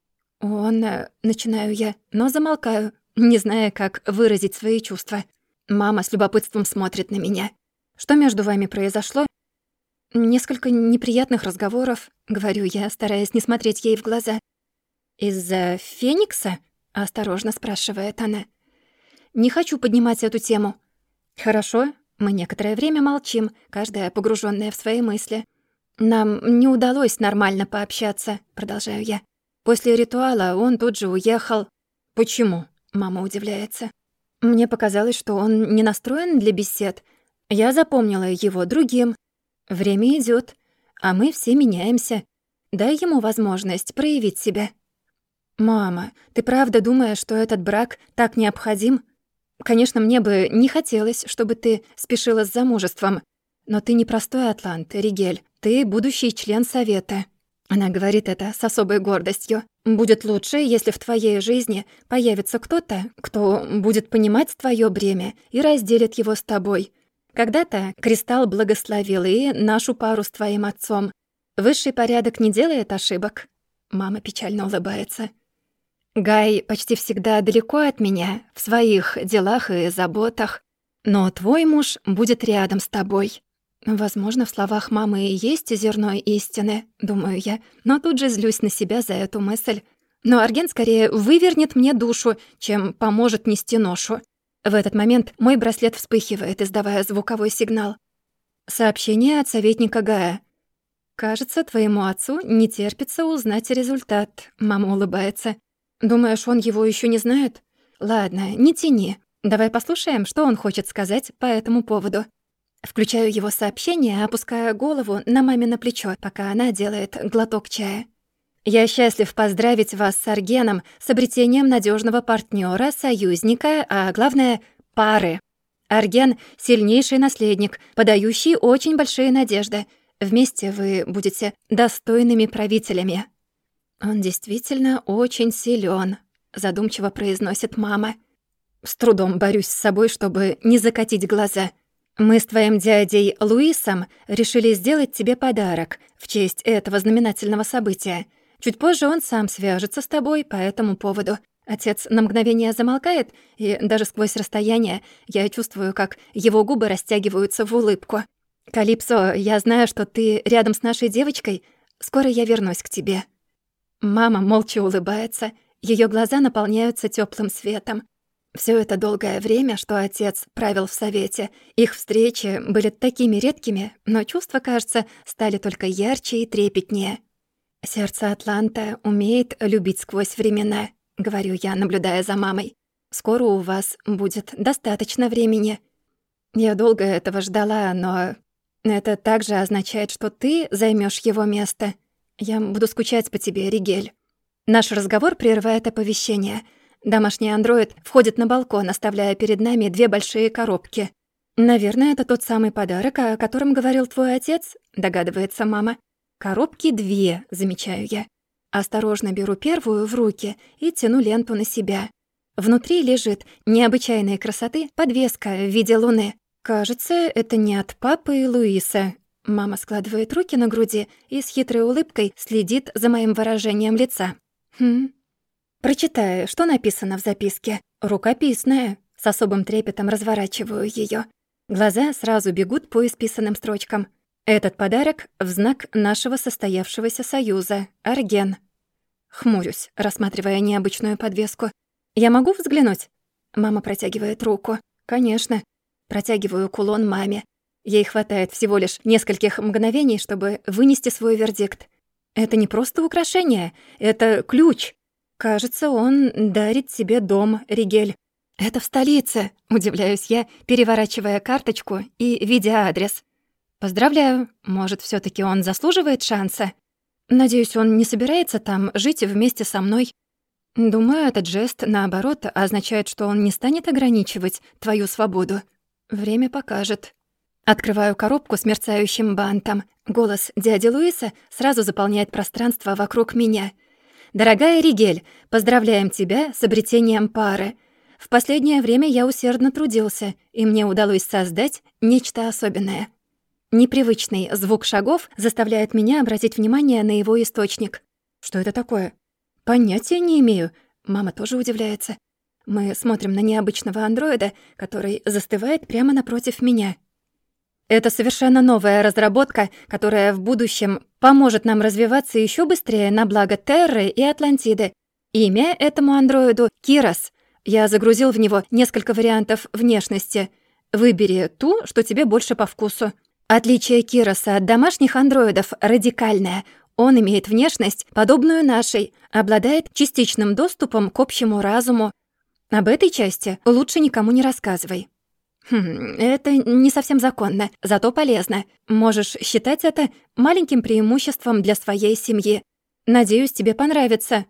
Начинаю я, но замолкаю, не зная, как выразить свои чувства. Мама с любопытством смотрит на меня. Что между вами произошло? Несколько неприятных разговоров, говорю я, стараясь не смотреть ей в глаза. Из-за Феникса? Осторожно спрашивает она. Не хочу поднимать эту тему. Хорошо, мы некоторое время молчим, каждая погружённая в свои мысли. Нам не удалось нормально пообщаться, продолжаю я. После ритуала он тут же уехал. Почему? Мама удивляется. Мне показалось, что он не настроен для бесед. Я запомнила его другим. Время идёт, а мы все меняемся. Дай ему возможность проявить себя. Мама, ты правда думаешь, что этот брак так необходим? Конечно, мне бы не хотелось, чтобы ты спешила с замужеством. Но ты не простой атлант, Ригель. Ты будущий член совета. Она говорит это с особой гордостью. Будет лучше, если в твоей жизни появится кто-то, кто будет понимать твоё бремя и разделит его с тобой. Когда-то Кристалл благословил и нашу пару с твоим отцом. Высший порядок не делает ошибок. Мама печально улыбается. Гай почти всегда далеко от меня, в своих делах и заботах. Но твой муж будет рядом с тобой. Возможно, в словах мамы и есть зерно истины, думаю я, но тут же злюсь на себя за эту мысль. Но Арген скорее вывернет мне душу, чем поможет нести ношу. В этот момент мой браслет вспыхивает, издавая звуковой сигнал. Сообщение от советника Гая. «Кажется, твоему отцу не терпится узнать результат», — мама улыбается. «Думаешь, он его ещё не знает? Ладно, не тяни. Давай послушаем, что он хочет сказать по этому поводу». Включаю его сообщение, опуская голову на мамино плечо, пока она делает глоток чая. «Я счастлив поздравить вас с Аргеном с обретением надежного партнера, союзника, а главное — пары. Арген — сильнейший наследник, подающий очень большие надежды. Вместе вы будете достойными правителями». «Он действительно очень силен, задумчиво произносит мама. С трудом борюсь с собой, чтобы не закатить глаза. «Мы с твоим дядей Луисом решили сделать тебе подарок в честь этого знаменательного события. Чуть позже он сам свяжется с тобой по этому поводу». Отец на мгновение замолкает, и даже сквозь расстояние я чувствую, как его губы растягиваются в улыбку. «Калипсо, я знаю, что ты рядом с нашей девочкой. Скоро я вернусь к тебе». Мама молча улыбается, её глаза наполняются тёплым светом. Всё это долгое время, что отец правил в совете, их встречи были такими редкими, но чувства, кажется, стали только ярче и трепетнее. «Сердце Атланта умеет любить сквозь времена», — говорю я, наблюдая за мамой. «Скоро у вас будет достаточно времени». Я долго этого ждала, но это также означает, что ты займёшь его место. Я буду скучать по тебе, Ригель. Наш разговор прерывает оповещение. Домашний андроид входит на балкон, оставляя перед нами 2 большие коробки. «Наверное, это тот самый подарок, о котором говорил твой отец», — догадывается мама. «Коробки 2», — замечаю я. Осторожно беру первую в руки и тяну ленту на себя. Внутри лежит необычайной красоты подвеска в виде луны. Кажется, это не от папы и Луиса. Мама складывает руки на груди и с хитрой улыбкой следит за моим выражением лица. Прочитаю, что написано в записке. Рукописная. С особым трепетом разворачиваю её. Глаза сразу бегут по исписанным строчкам. Этот подарок в знак нашего состоявшегося союза. Арген. Хмурюсь, рассматривая необычную подвеску. «Я могу взглянуть?» Мама протягивает руку. «Конечно». Протягиваю кулон маме. Ей хватает всего лишь нескольких мгновений, чтобы вынести свой вердикт. Это не просто украшение, это ключ. Кажется, он дарит тебе дом, Ригель. «Это в столице», — удивляюсь я, переворачивая карточку и видя адрес. «Поздравляю. Может, всё-таки он заслуживает шанса? Надеюсь, он не собирается там жить вместе со мной. Думаю, этот жест, наоборот, означает, что он не станет ограничивать твою свободу. Время покажет». Открываю коробку с мерцающим бантом. Голос дяди Луиса сразу заполняет пространство вокруг меня. «Дорогая Ригель, поздравляем тебя с обретением пары. В последнее время я усердно трудился, и мне удалось создать нечто особенное». Непривычный звук шагов заставляет меня обратить внимание на его источник. Что это такое? Понятия не имею. Мама тоже удивляется. Мы смотрим на необычного андроида, который застывает прямо напротив меня. Это совершенно новая разработка, которая в будущем поможет нам развиваться еще быстрее на благо Терры и Атлантиды. Имя этому андроиду — Кирос. Я загрузил в него несколько вариантов внешности. Выбери ту, что тебе больше по вкусу. Отличие Кироса от домашних андроидов радикальное. Он имеет внешность, подобную нашей, обладает частичным доступом к общему разуму. Об этой части лучше никому не рассказывай. Это не совсем законно, зато полезно. Можешь считать это маленьким преимуществом для своей семьи. Надеюсь, тебе понравится.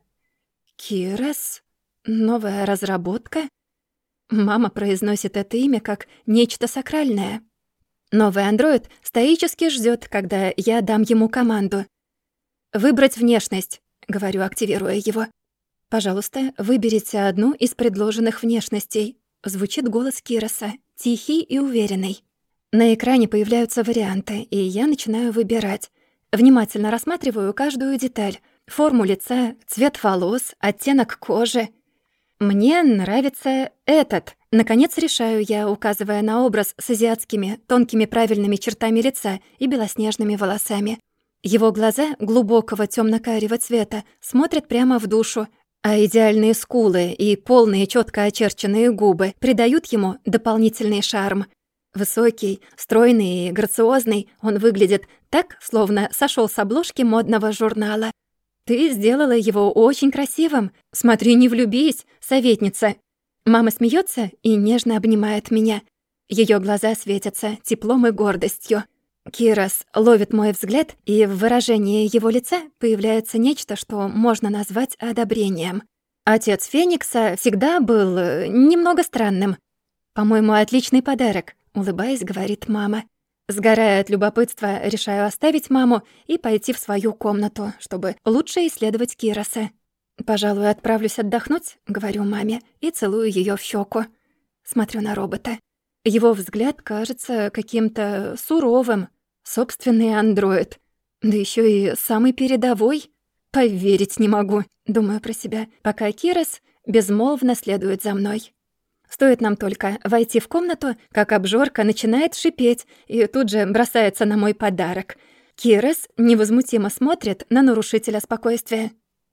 Кирос? Новая разработка? Мама произносит это имя как нечто сакральное. Новый андроид стоически ждёт, когда я дам ему команду. «Выбрать внешность», — говорю, активируя его. «Пожалуйста, выберите одну из предложенных внешностей». Звучит голос Кироса, тихий и уверенный. На экране появляются варианты, и я начинаю выбирать. Внимательно рассматриваю каждую деталь. Форму лица, цвет волос, оттенок кожи. Мне нравится этот. Наконец решаю я, указывая на образ с азиатскими, тонкими правильными чертами лица и белоснежными волосами. Его глаза глубокого тёмно-карего цвета смотрят прямо в душу, а идеальные скулы и полные чётко очерченные губы придают ему дополнительный шарм. Высокий, стройный и грациозный, он выглядит так, словно сошёл с обложки модного журнала. «Ты сделала его очень красивым. Смотри, не влюбись, советница». Мама смеётся и нежно обнимает меня. Её глаза светятся теплом и гордостью. Кирос ловит мой взгляд, и в выражении его лица появляется нечто, что можно назвать одобрением. Отец Феникса всегда был немного странным. «По-моему, отличный подарок», — улыбаясь, говорит мама. Сгорая от любопытства, решаю оставить маму и пойти в свою комнату, чтобы лучше исследовать Кироса. «Пожалуй, отправлюсь отдохнуть», — говорю маме, и целую её в щеку. Смотрю на робота. Его взгляд кажется каким-то суровым. Собственный андроид. Да ещё и самый передовой. Поверить не могу, думаю про себя, пока Кирос безмолвно следует за мной. Стоит нам только войти в комнату, как обжорка начинает шипеть и тут же бросается на мой подарок. Кирос невозмутимо смотрит на нарушителя спокойствия.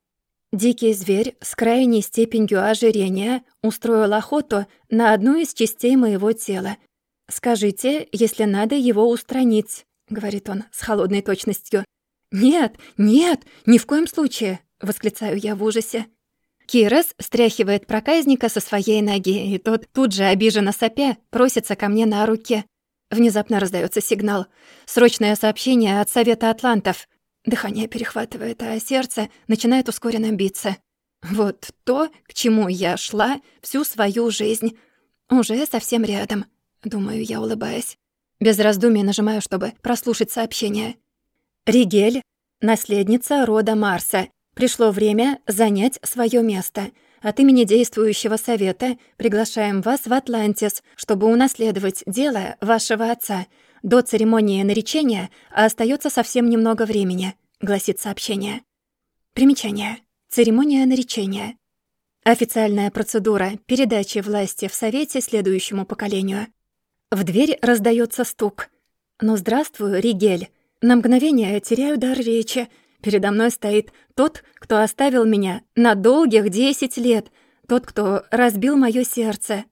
Дикий зверь с крайней степенью ожирения устроил охоту на одну из частей моего тела. «Скажите, если надо его устранить», — говорит он с холодной точностью. «Нет, нет, ни в коем случае», — восклицаю я в ужасе. Кирес стряхивает проказника со своей ноги, и тот, тут же обиженно сопя, просится ко мне на руки. Внезапно раздаётся сигнал. Срочное сообщение от Совета Атлантов. Дыхание перехватывает, а сердце начинает ускоренно биться. Вот то, к чему я шла всю свою жизнь. Уже совсем рядом, думаю я, улыбаясь. Без раздумий нажимаю, чтобы прослушать сообщение. Ригель, наследница рода Марса. Пришло время занять своё место. От имени действующего совета приглашаем вас в Атлантис, чтобы унаследовать дело вашего отца. До церемонии наречения остаётся совсем немного времени, гласит сообщение. Примечание. Церемония наречения. Официальная процедура передачи власти в совете следующему поколению. В дверь раздаётся стук. Ну, здравствуй, Ригель. На мгновение теряю дар речи. Передо мной стоит тот, кто оставил меня на долгих 10 лет, тот, кто разбил моё сердце.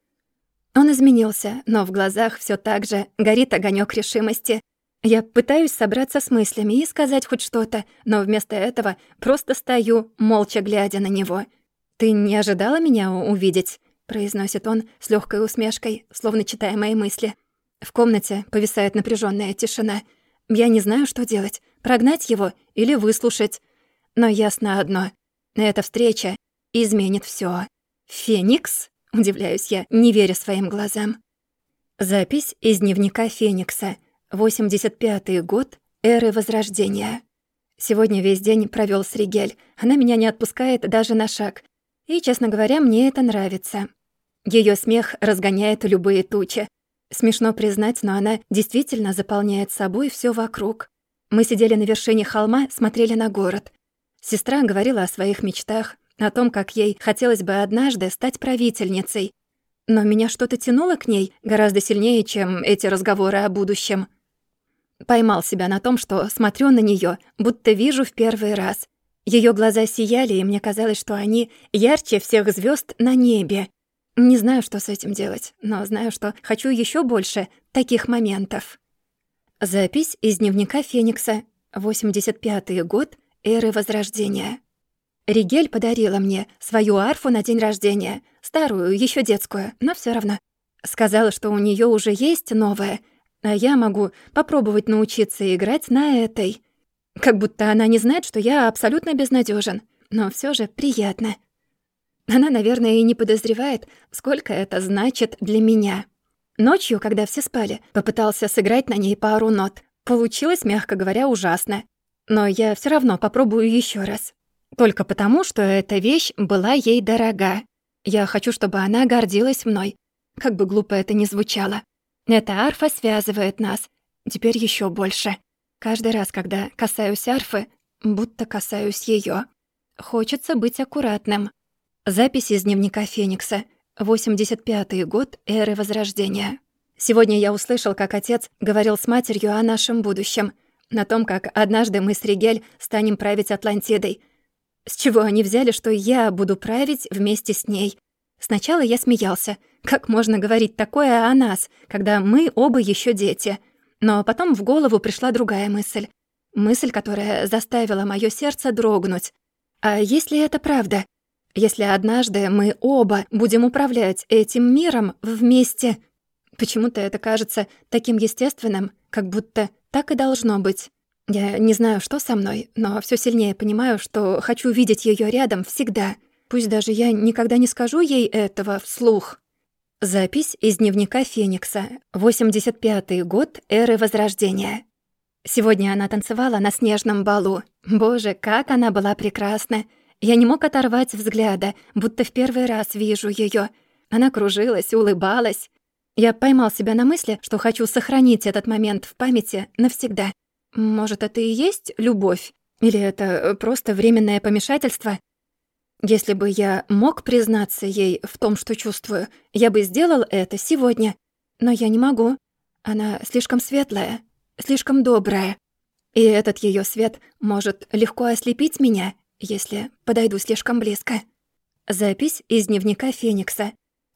Он изменился, но в глазах всё так же горит огонёк решимости. Я пытаюсь собраться с мыслями и сказать хоть что-то, но вместо этого просто стою, молча глядя на него. «Ты не ожидала меня увидеть?» — произносит он с лёгкой усмешкой, словно читая мои мысли. В комнате повисает напряжённая тишина. Я не знаю, что делать — прогнать его или выслушать. Но ясно одно — эта встреча изменит всё. «Феникс?» — удивляюсь я, не веря своим глазам. Запись из дневника Феникса. 85-й год эры Возрождения. Сегодня весь день провёл с Ригель. Она меня не отпускает даже на шаг. И, честно говоря, мне это нравится. Её смех разгоняет любые тучи. Смешно признать, но она действительно заполняет собой всё вокруг. Мы сидели на вершине холма, смотрели на город. Сестра говорила о своих мечтах, о том, как ей хотелось бы однажды стать правительницей. Но меня что-то тянуло к ней гораздо сильнее, чем эти разговоры о будущем. Поймал себя на том, что смотрю на неё, будто вижу в первый раз. Её глаза сияли, и мне казалось, что они ярче всех звёзд на небе. Не знаю, что с этим делать, но знаю, что хочу ещё больше таких моментов. Запись из дневника Феникса. 85-й год эры Возрождения. Ригель подарила мне свою арфу на день рождения, старую, ещё детскую, но всё равно. Сказала, что у неё уже есть новая, а я могу попробовать научиться играть на этой. Как будто она не знает, что я абсолютно безнадёжен, но всё же приятно. Она, наверное, и не подозревает, сколько это значит для меня. Ночью, когда все спали, попытался сыграть на ней пару нот. Получилось, мягко говоря, ужасно. Но я всё равно попробую ещё раз. Только потому, что эта вещь была ей дорога. Я хочу, чтобы она гордилась мной. Как бы глупо это ни звучало. Эта арфа связывает нас. Теперь ещё больше. Каждый раз, когда касаюсь арфы, будто касаюсь её. Хочется быть аккуратным. Запись из дневника Феникса. 85-й год эры Возрождения. Сегодня я услышал, как отец говорил с матерью о нашем будущем, о том, как однажды мы с Ригель станем править Атлантидой. С чего они взяли, что я буду править вместе с ней? Сначала я смеялся. Как можно говорить такое о нас, когда мы оба ещё дети? Но потом в голову пришла другая мысль. Мысль, которая заставила моё сердце дрогнуть. А если это правда? Если однажды мы оба будем управлять этим миром вместе? Почему-то это кажется таким естественным, как будто так и должно быть. Я не знаю, что со мной, но всё сильнее понимаю, что хочу видеть её рядом всегда. Пусть даже я никогда не скажу ей этого вслух. Запись из дневника Феникса. 85-й год эры Возрождения. Сегодня она танцевала на снежном балу. Боже, как она была прекрасна! Я не мог оторвать взгляда, будто в первый раз вижу её. Она кружилась, улыбалась. Я поймал себя на мысли, что хочу сохранить этот момент в памяти навсегда. Может, это и есть любовь? Или это просто временное помешательство? Если бы я мог признаться ей в том, что чувствую, я бы сделал это сегодня. Но я не могу. Она слишком светлая, слишком добрая. И этот её свет может легко ослепить меня, если подойду слишком близко. Запись из дневника Феникса.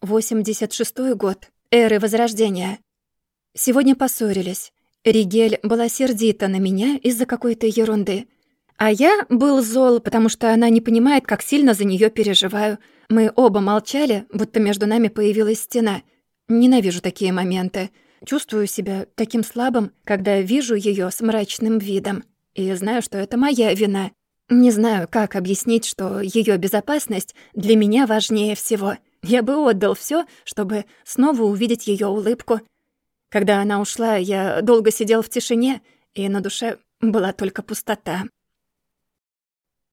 86-й год эры Возрождения. Сегодня поссорились. Ригель была сердита на меня из-за какой-то ерунды. А я был зол, потому что она не понимает, как сильно за неё переживаю. Мы оба молчали, будто между нами появилась стена. Ненавижу такие моменты. Чувствую себя таким слабым, когда вижу её с мрачным видом. И знаю, что это моя вина. Не знаю, как объяснить, что её безопасность для меня важнее всего. Я бы отдал всё, чтобы снова увидеть её улыбку. Когда она ушла, я долго сидел в тишине, и на душе была только пустота.